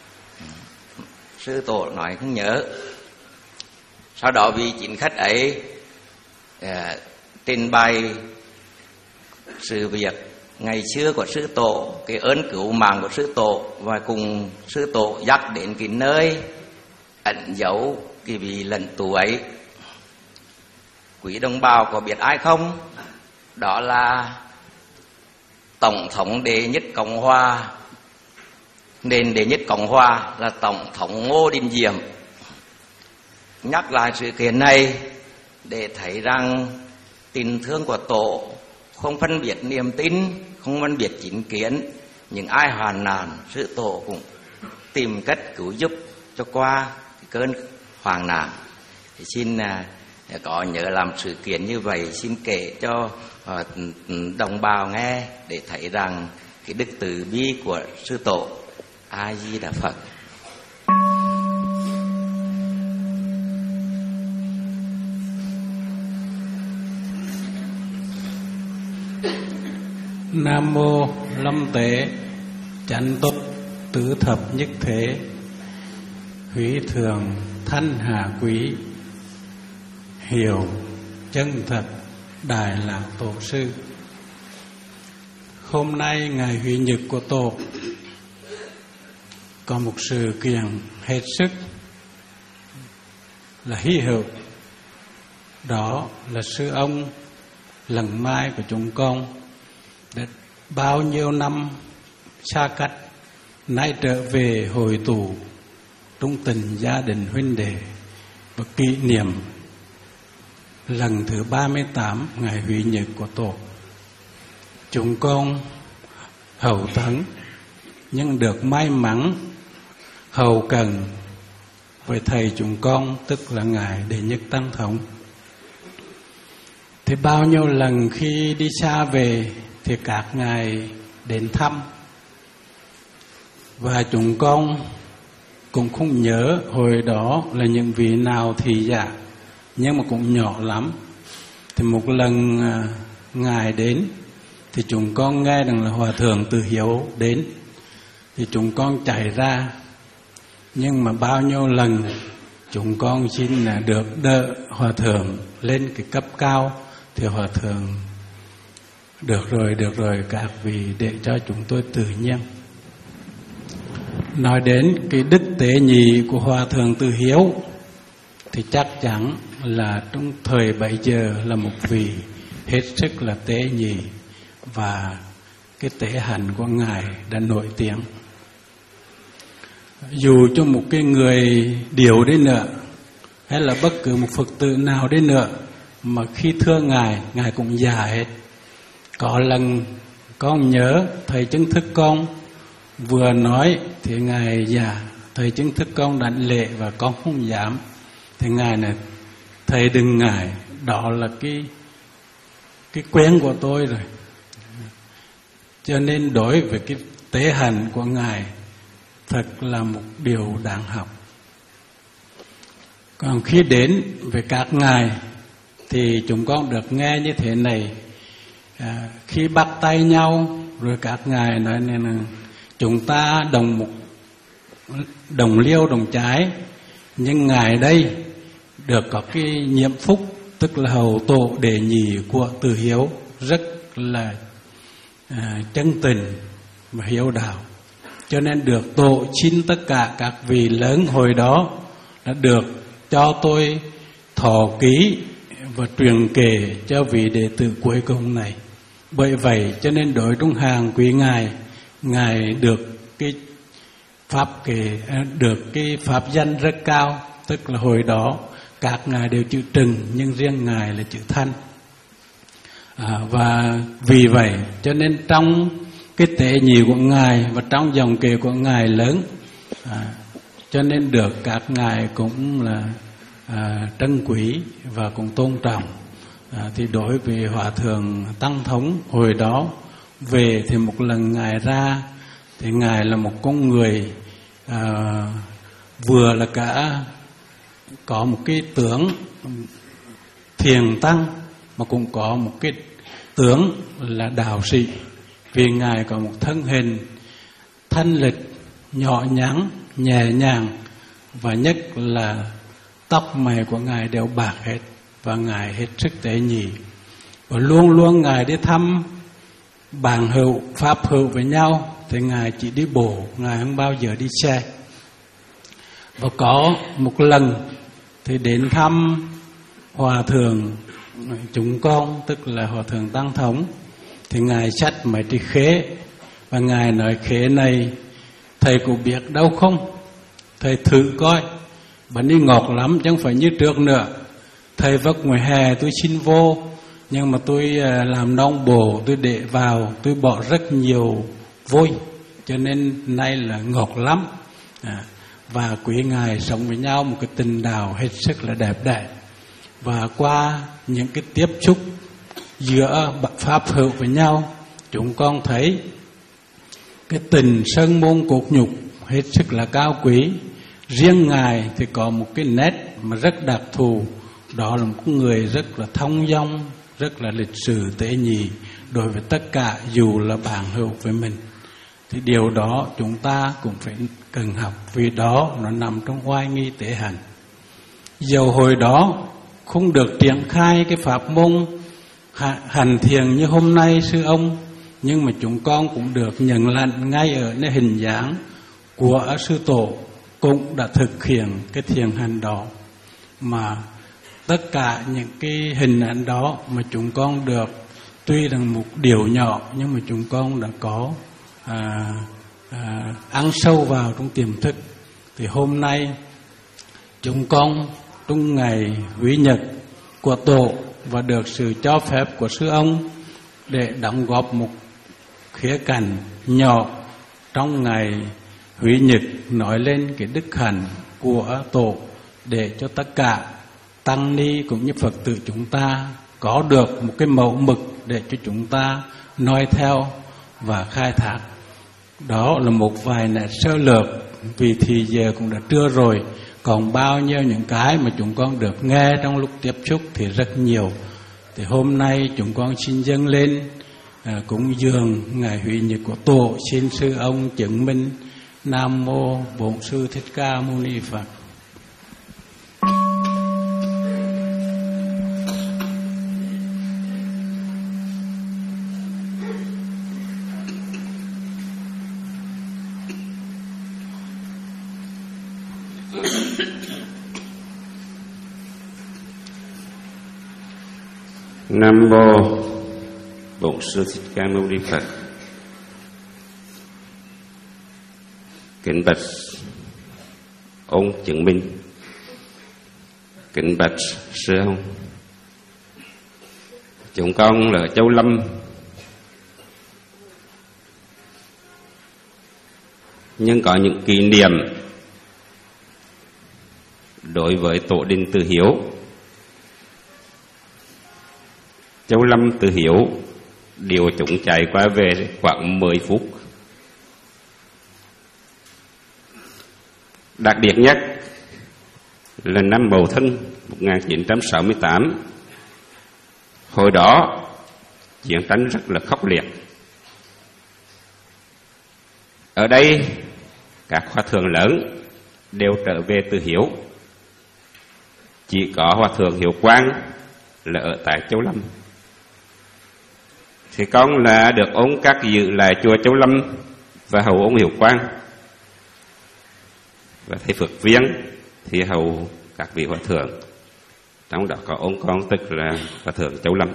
Sư Tổ nói không nhớ. Sau đó vị chính khách ấy trình bày sự việc ngày xưa của sư Tổ, cái ơn cứu mạng của sư Tổ, và cùng sư Tổ dắt đến cái nơi ẩn giấu cái vị lãnh tụ ấy. Quý đồng bào có biết ai không? Đó là Tổng thống đệ nhất Cộng hòa, nền đệ nhất Cộng hòa là Tổng thống Ngô Đình Diệm. Nhắc lại sự kiện này để thấy rằng tình thương của Tổ không phân biệt niềm tin, không phân biệt chính kiến. Những ai hoàn nạn, sư Tổ cũng tìm cách cứu giúp cho qua cơn hoạn nạn. Thì xin có nhớ làm sự kiện như vậy, xin kể cho đồng bào nghe để thấy rằng cái đức từ bi của sư Tổ. A Di Đà Phật. Nam mô Lâm Tế Chánh Túc Tứ Thập Nhất Thế Hủy Thường Thanh Hà Quý Hiểu Chân Thật Đại Lạc Tổ Sư. Hôm nay ngày huy nhật của Tổ có một sự kiện hết sức là hy hữu, đó là sư ông Lần Mai của chúng con đã bao nhiêu năm xa cách nay trở về hội tụ trung tình gia đình huynh đệ và kỷ niệm lần thứ 38 ngày huy nhật của Tổ. Chúng con hậu thắng nhưng được may mắn hầu cần với thầy chúng con, tức là ngài đệ nhất Tăng Thống. Thì bao nhiêu lần khi đi xa về thì các ngài đến thăm, và chúng con cũng không nhớ hồi đó là những vị nào thị giả, nhưng mà cũng nhỏ lắm. Thì một lần ngài đến thì chúng con nghe rằng là Hòa Thượng Từ Hiếu đến, thì chúng con chạy ra. Nhưng mà bao nhiêu lần chúng con xin là được đợi Hòa Thượng lên cái cấp cao, thì Hòa Thượng được rồi các vị để cho chúng tôi tự nhiên. Nói đến cái đức tế nhị của Hòa Thượng Từ Hiếu thì chắc chắn là trong thời bấy giờ là một vị hết sức là tế nhị, và cái tế hạnh của ngài đã nổi tiếng. Dù cho một cái người điều đến nữa, hay là bất cứ một Phật tử nào đến nữa, mà khi thưa ngài, ngài cũng già hết. Có lần con nhớ thầy chứng thức con vừa nói thì ngài dạ thầy chứng thức con đảnh lễ và con không dám. Thì ngài này thầy đừng ngại, đó là cái quen của tôi rồi. Cho nên đối với cái tế hạnh của ngài thật là một điều đáng học. Còn khi đến với các ngài thì chúng con được nghe như thế này. Khi bắt tay nhau rồi các ngài nói nên là chúng ta đồng liêu đồng trái, nhưng ngài đây được có cái nhiễm phúc, tức là hầu tổ đệ nhị của Từ Hiếu, rất là chân tình và hiếu đạo. Cho nên được tổ xin tất cả các vị lớn hồi đó đã được cho tôi thọ ký và truyền kể cho vị đệ tử cuối cùng này. Bởi vậy cho nên đối trong hàng quý ngài được cái pháp danh rất cao, tức là hồi đó các ngài đều chữ Trừng nhưng riêng ngài là chữ Thanh. Và vì vậy cho nên trong cái tế nhị của ngài và trong dòng kệ của ngài lớn, cho nên được các ngài cũng là trân quý và cũng tôn trọng. Thì đối với Hòa Thượng Tăng Thống hồi đó về thì một lần ngài ra thì ngài là một con người vừa là cả có một cái tướng thiền tăng mà cũng có một cái tướng là đạo sĩ. Vì ngài có một thân hình thanh lịch, nhỏ nhắn, nhẹ nhàng, và nhất là tóc mày của ngài đều bạc hết, và ngài hết sức tế nhị. Và luôn luôn ngài đi thăm bạn hữu, pháp hữu với nhau thì ngài chỉ đi bộ, ngài không bao giờ đi xe. Và có một lần thì đến thăm Hòa Thượng chúng con, tức là Hòa Thượng Tăng Thống, thì ngài xách mấy cái khế, và ngài nói khế này thầy có biết đâu không, thầy thử coi, bánh đi ngọt lắm chứ không phải như trước nữa. Thầy vất ngoài hè tôi xin vô, nhưng mà tôi làm nông bổ, tôi để vào, tôi bỏ rất nhiều vôi, cho nên nay là ngọt lắm. Và quý ngài sống với nhau một cái tình đạo hết sức là đẹp đẽ. Và qua những cái tiếp xúc giữa pháp hữu với nhau, chúng con thấy cái tình sơn môn cột nhục hết sức là cao quý. Riêng ngài thì có một cái nét mà rất đặc thù, đó là một người rất là thông dong, rất là lịch sự tế nhị đối với tất cả, dù là bạn hữu với mình. Thì điều đó chúng ta cũng phải cần học, vì đó nó nằm trong oai nghi tế hạnh. Dầu hồi đó không được triển khai cái pháp môn hành thiền như hôm nay sư ông, nhưng mà chúng con cũng được nhận lãnh ngay ở nơi hình dáng của sư tổ, cũng đã thực hiện cái thiền hành đó. Mà tất cả những cái hình ảnh đó mà chúng con được, tuy rằng một điều nhỏ nhưng mà chúng con đã có ăn sâu vào trong tiềm thức. Thì hôm nay chúng con trong ngày quý nhật của tổ và được sự cho phép của sư ông để đóng góp một khía cạnh nhỏ trong ngày quý nhật, nói lên cái đức hạnh của tổ, để cho tất cả tăng ni cũng như Phật tử chúng ta có được một cái mẫu mực để cho chúng ta noi theo và khai thác. Đó là một vài nét sơ lược, vì thì giờ cũng đã trưa rồi, còn bao nhiêu những cái mà chúng con được nghe trong lúc tiếp xúc thì rất nhiều. Thì hôm nay chúng con xin dâng lên cúng dường ngày huy nhật của tổ, xin sư ông chứng minh. Nam mô Bổn Sư Thích Ca Mâu Ni Phật. Nam mô Bổn Sư Thích Ca Mâu Ni Phật. Kính bạch ông chứng minh, kính bạch sư ông, chúng con là Châu Lâm nhưng có những kỷ niệm đối với tổ đình Từ Hiếu. Châu Lâm Từ Hiếu điều chúng chạy qua về khoảng 10 phút. Đặc biệt nhất là năm Mậu Thân 1968. Hồi đó chiến tranh rất là khốc liệt. Ở đây các hòa thượng lớn đều trở về Từ Hiếu, chỉ có hòa thượng Hiếu Quang là ở tại Châu Lâm. Thì con là được ông các giữ lại chùa Châu Lâm và hầu ông Hiếu Quang, và thầy Phước Viên thì hầu các vị hòa thượng, trong đó có ông con tức là hòa thượng Châu Lâm.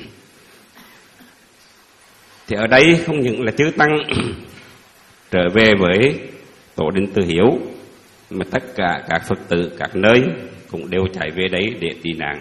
Thì ở đây không những là chư tăng trở về với tổ đình Từ Hiếu, mà tất cả các Phật tử các nơi cũng đều chạy về đấy để tị nạn.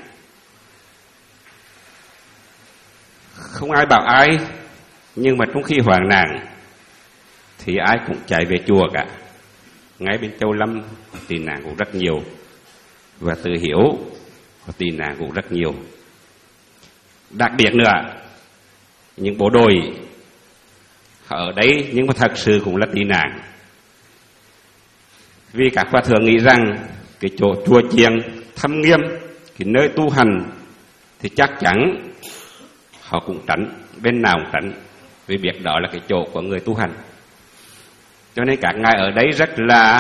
Không ai bảo ai, nhưng mà trong khi hoạn nạn thì ai cũng chạy về chùa cả. Ngay bên Châu Lâm tị nạn cũng rất nhiều, và Từ Hiếu tị nạn cũng rất nhiều. Đặc biệt nữa, những bộ đội ở đấy nhưng mà thật sự cũng là tị nạn. Vì các hòa thượng nghĩ rằng cái chỗ chùa chiền thâm nghiêm, cái nơi tu hành thì chắc chắn họ cũng tránh, bên nào cũng tránh, vì biết đó là cái chỗ của người tu hành. Cho nên các ngài ở đấy rất là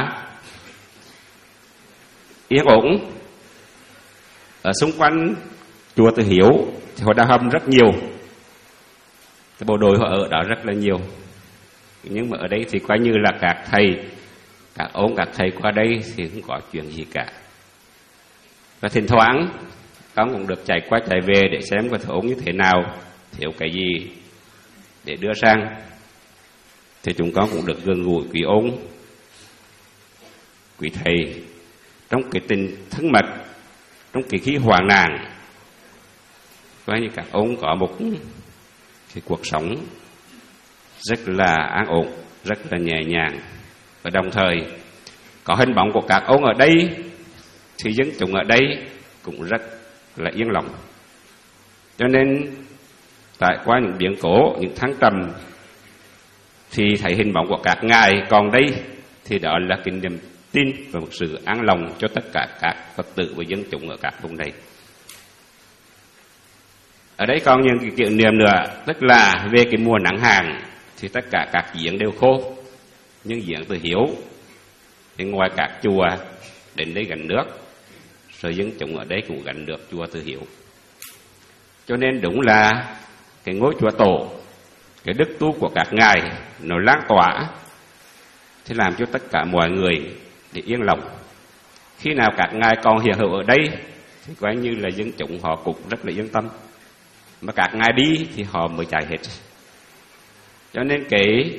yên ổn. Ở xung quanh chùa Từ Hiếu thì họ đã hầm rất nhiều, cái bộ đội họ ở đó rất là nhiều. Nhưng mà ở đây thì coi như là các thầy, các ông, các thầy qua đây thì không có chuyện gì cả. Và thỉnh thoảng con cũng được chạy qua chạy về để xem có ông như thế nào, thiếu cái gì để đưa sang. Thì chúng con cũng được gần gũi quý ông, quý thầy trong cái tình thân mật, trong cái khi hoạn nạn. Coi như các ông có một cái cuộc sống rất là an ổn, rất là nhẹ nhàng, và đồng thời có hình bóng của các ông ở đây thì dân chúng ở đây cũng rất là yên lòng. Cho nên tại qua những biến cố, những thăng trầm thì thấy hình bóng của các ngài còn đây, thì đó là cái niềm tin và một sự an lòng cho tất cả các Phật tử và dân chúng ở các vùng này. Ở đây còn những cái kỷ niệm nữa, tức là về cái mùa nắng hạn thì tất cả các giếng đều khô, nhưng giếng Từ Hiếu thì ngoài các chùa đến đây gần nước, rồi dân chúng ở đây cũng gần được chùa Từ Hiếu. Cho nên đúng là cái ngôi chùa tổ, cái đức tu của các ngài nó lan tỏa, thì làm cho tất cả mọi người để yên lòng. Khi nào các ngài còn hiện hữu ở đây thì coi như là dân chúng họ cũng rất là yên tâm, mà các ngài đi thì họ mới chạy hết. Cho nên cái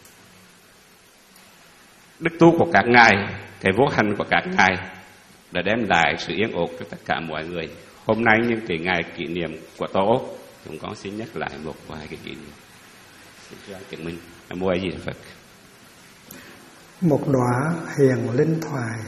đức tu của các ngài, cái vô hành của các ngài đã đem lại sự yên ổn cho tất cả mọi người. Hôm nay những cái ngày kỷ niệm của tổ, chúng con xin nhắc lại một vài cái kỷ niệm. Xin chứng minh Nam Mô A Di Đà Phật. Một đóa hiền linh thoại,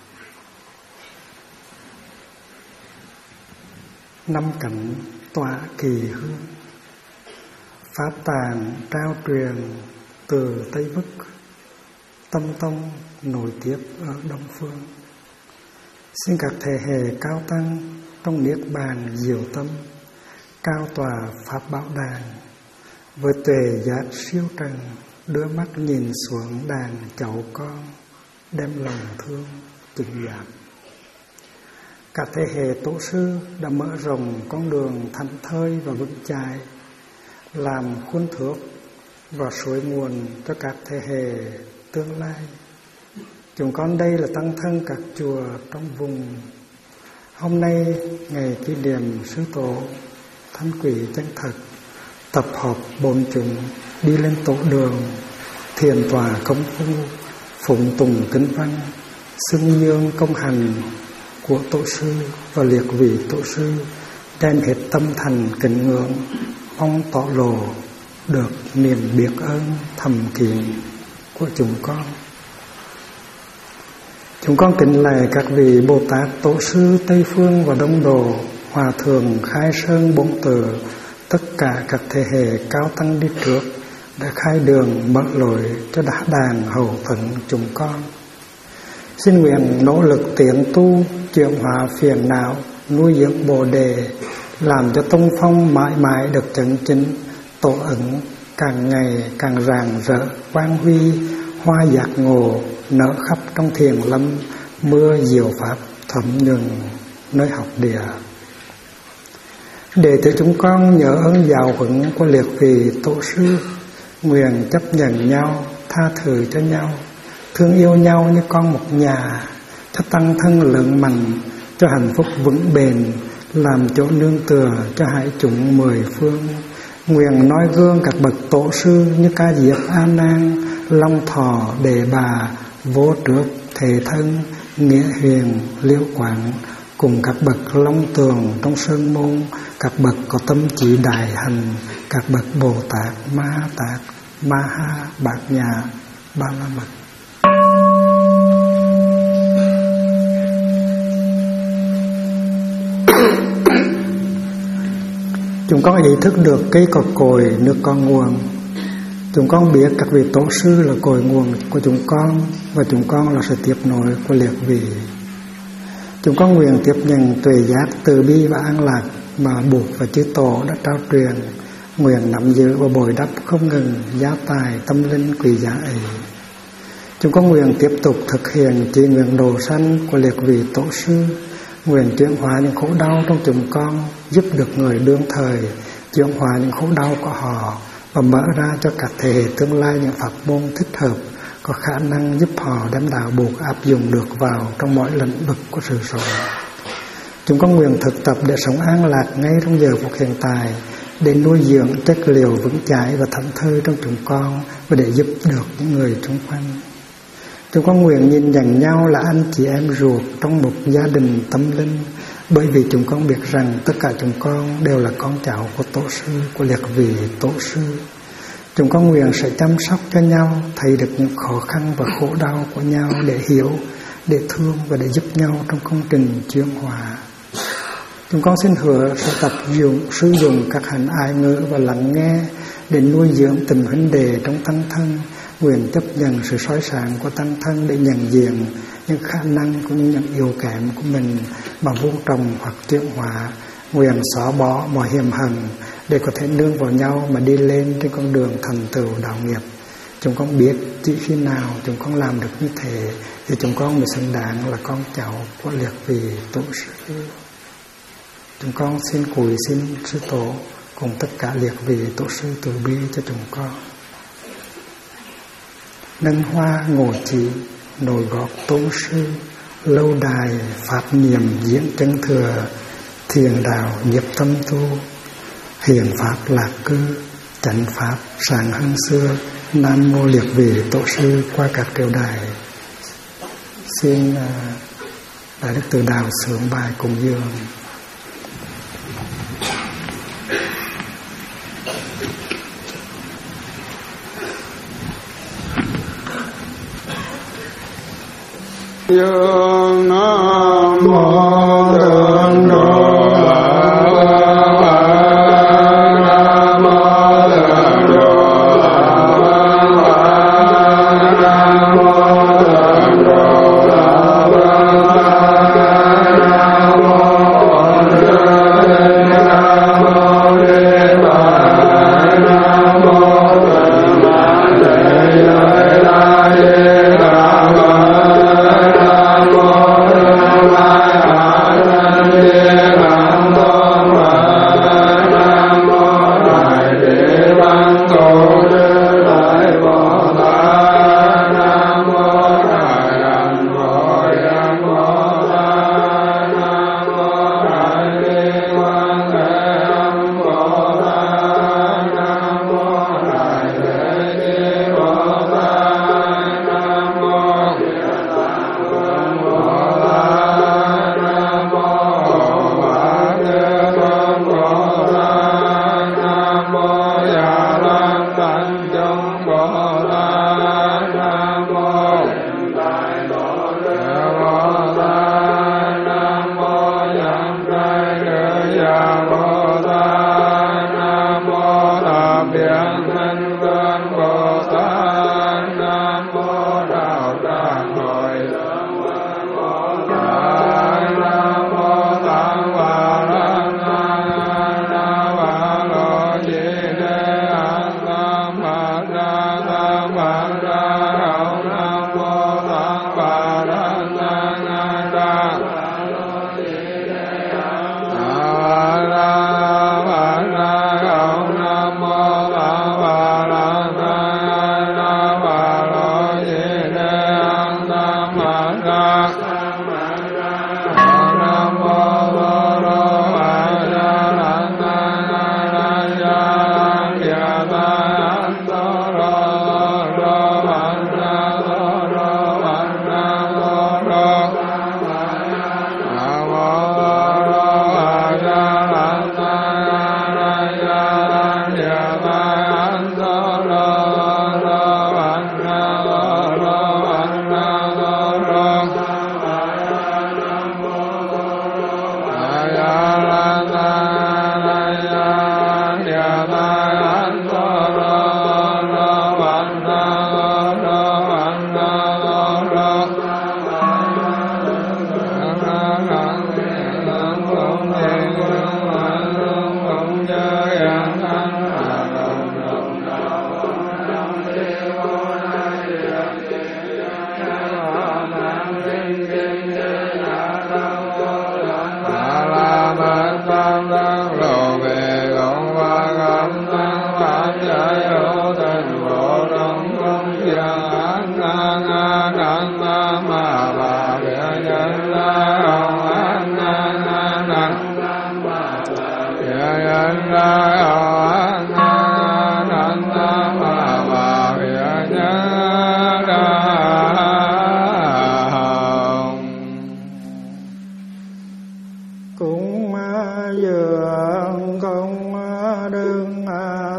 năm cánh tỏa kỳ hương, pháp tàng trao truyền từ Tây Bắc, tâm tông nổi tiếp ở Đông Phương. Xin các thế hệ cao tăng trong niết bàn diệu tâm, cao tòa pháp bảo đàn, với tuệ giác siêu trần, đưa mắt nhìn xuống đàn cháu con, đem lòng thương tình giảm. Các thế hệ tổ sư đã mở rộng con đường thảnh thơi và vững chãi, làm khuôn thước và suối nguồn cho các thế hệ tương lai. Chúng con đây là tăng thân các chùa trong vùng. Hôm nay ngày kỷ niệm sư tổ Thanh Quỷ Chân Thật, tập hợp bốn chúng đi lên tổ đường, thiền tòa công phu, phụng tùng kinh văn, xưng dương công hành của tổ sư và liệt vị tổ sư, đem hết tâm thành kính ngưỡng, mong tỏ lộ được niềm biết ơn thầm kín của chúng con. Chúng con kính lạy các vị Bồ Tát, Tổ sư Tây Phương và Đông Đồ, Hòa Thượng Khai Sơn Bổn Tự, tất cả các thế hệ cao tăng đi trước đã khai đường mở lối cho đá đàn hậu thuẫn chúng con. Xin nguyện nỗ lực tiến tu, chuyển hóa phiền não, nuôi dưỡng Bồ đề, làm cho tông phong mãi mãi được chấn chính, tổ ẩn càng ngày càng rạng rỡ quang huy, hoa giác ngộ nở khắp trong thiền lâm, mưa diệu pháp thấm nhuần nơi học địa. Đệ tử chúng con nhớ ơn giáo huấn của liệt vị tổ sư, nguyện chấp nhận nhau, tha thứ cho nhau, thương yêu nhau như con một nhà, cho tăng thân lượng mạnh, cho hạnh phúc vững bền, làm chỗ nương tựa cho hải chúng mười phương. Nguyện nói gương các bậc tổ sư như Ca Diếp, A Nan, Long Thọ, Đề Bà, Vô Trước, Thế Thân, Nghĩa Huyền, Liễu Quảng, cùng các bậc long tường trong sơn môn, các bậc có tâm chỉ đại hành, các bậc Bồ Tát, Ma Tát, Ma Ha, Bát Nhã, Ba La Mật. Chúng con ý thức được cây có cội, nước có nguồn. Chúng con biết các vị tổ sư là cội nguồn của chúng con, và chúng con là sự tiếp nối của liệt vị. Chúng con nguyện tiếp nhận tuệ giác, từ bi và an lạc mà Bụt và chư Tổ đã trao truyền, nguyện nắm giữ và bồi đắp không ngừng gia tài tâm linh quý giá ấy. Chúng con nguyện tiếp tục thực hiện chỉ nguyện độ sanh của liệt vị tổ sư, nguyện chuyển hóa những khổ đau trong chúng con, giúp được người đương thời chuyển hóa những khổ đau của họ và mở ra cho các thế hệ tương lai những pháp môn thích hợp, có khả năng giúp họ đem đạo Bụt áp dụng được vào trong mọi lĩnh vực của sự sống. Chúng con nguyện thực tập để sống an lạc ngay trong giờ phút hiện tại, để nuôi dưỡng chất liệu vững chãi và thảnh thơi trong chúng con, và để giúp được những người xung quanh. Chúng con nguyện nhìn nhận nhau là anh chị em ruột trong một gia đình tâm linh, bởi vì chúng con biết rằng tất cả chúng con đều là con cháu của tổ sư, của liệt vị tổ sư. Chúng con nguyện sẽ chăm sóc cho nhau, thấy được những khó khăn và khổ đau của nhau, để hiểu, để thương và để giúp nhau trong công trình chuyển hóa. Chúng con xin hứa sẽ tập sử dụng các hành ái ngữ và lắng nghe để nuôi dưỡng tình huynh đệ trong tăng thân, nguyện chấp nhận sự soi sáng của tăng thân để nhận diện những khả năng cũng như những yếu kém của mình mà vô trồng hoặc chuyển hóa, nguyện xóa bỏ mọi hiềm hận để có thể nương vào nhau mà đi lên trên con đường thành tựu đạo nghiệp. Chúng con biết chỉ khi nào chúng con làm được như thế thì chúng con mới xứng đáng là con cháu của liệt vị tổ sư. Chúng con xin cúi xin sư tổ cùng tất cả liệt vị tổ sư từ bi cho chúng con. Nâng hoa ngộ chỉ, nổi gót tôn sư, lâu đài pháp niệm diễn chân thừa, thiền đạo nghiệp tâm tu, hiền pháp lạc cư, chánh pháp sáng hơn xưa. Nam mô liệt vị tổ sư qua các triều đại. Xin Đại Đức Từ Đạo xướng bài cúng dường. Dương Nam Mô Thượng Đô Bye.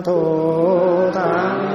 thủ tăng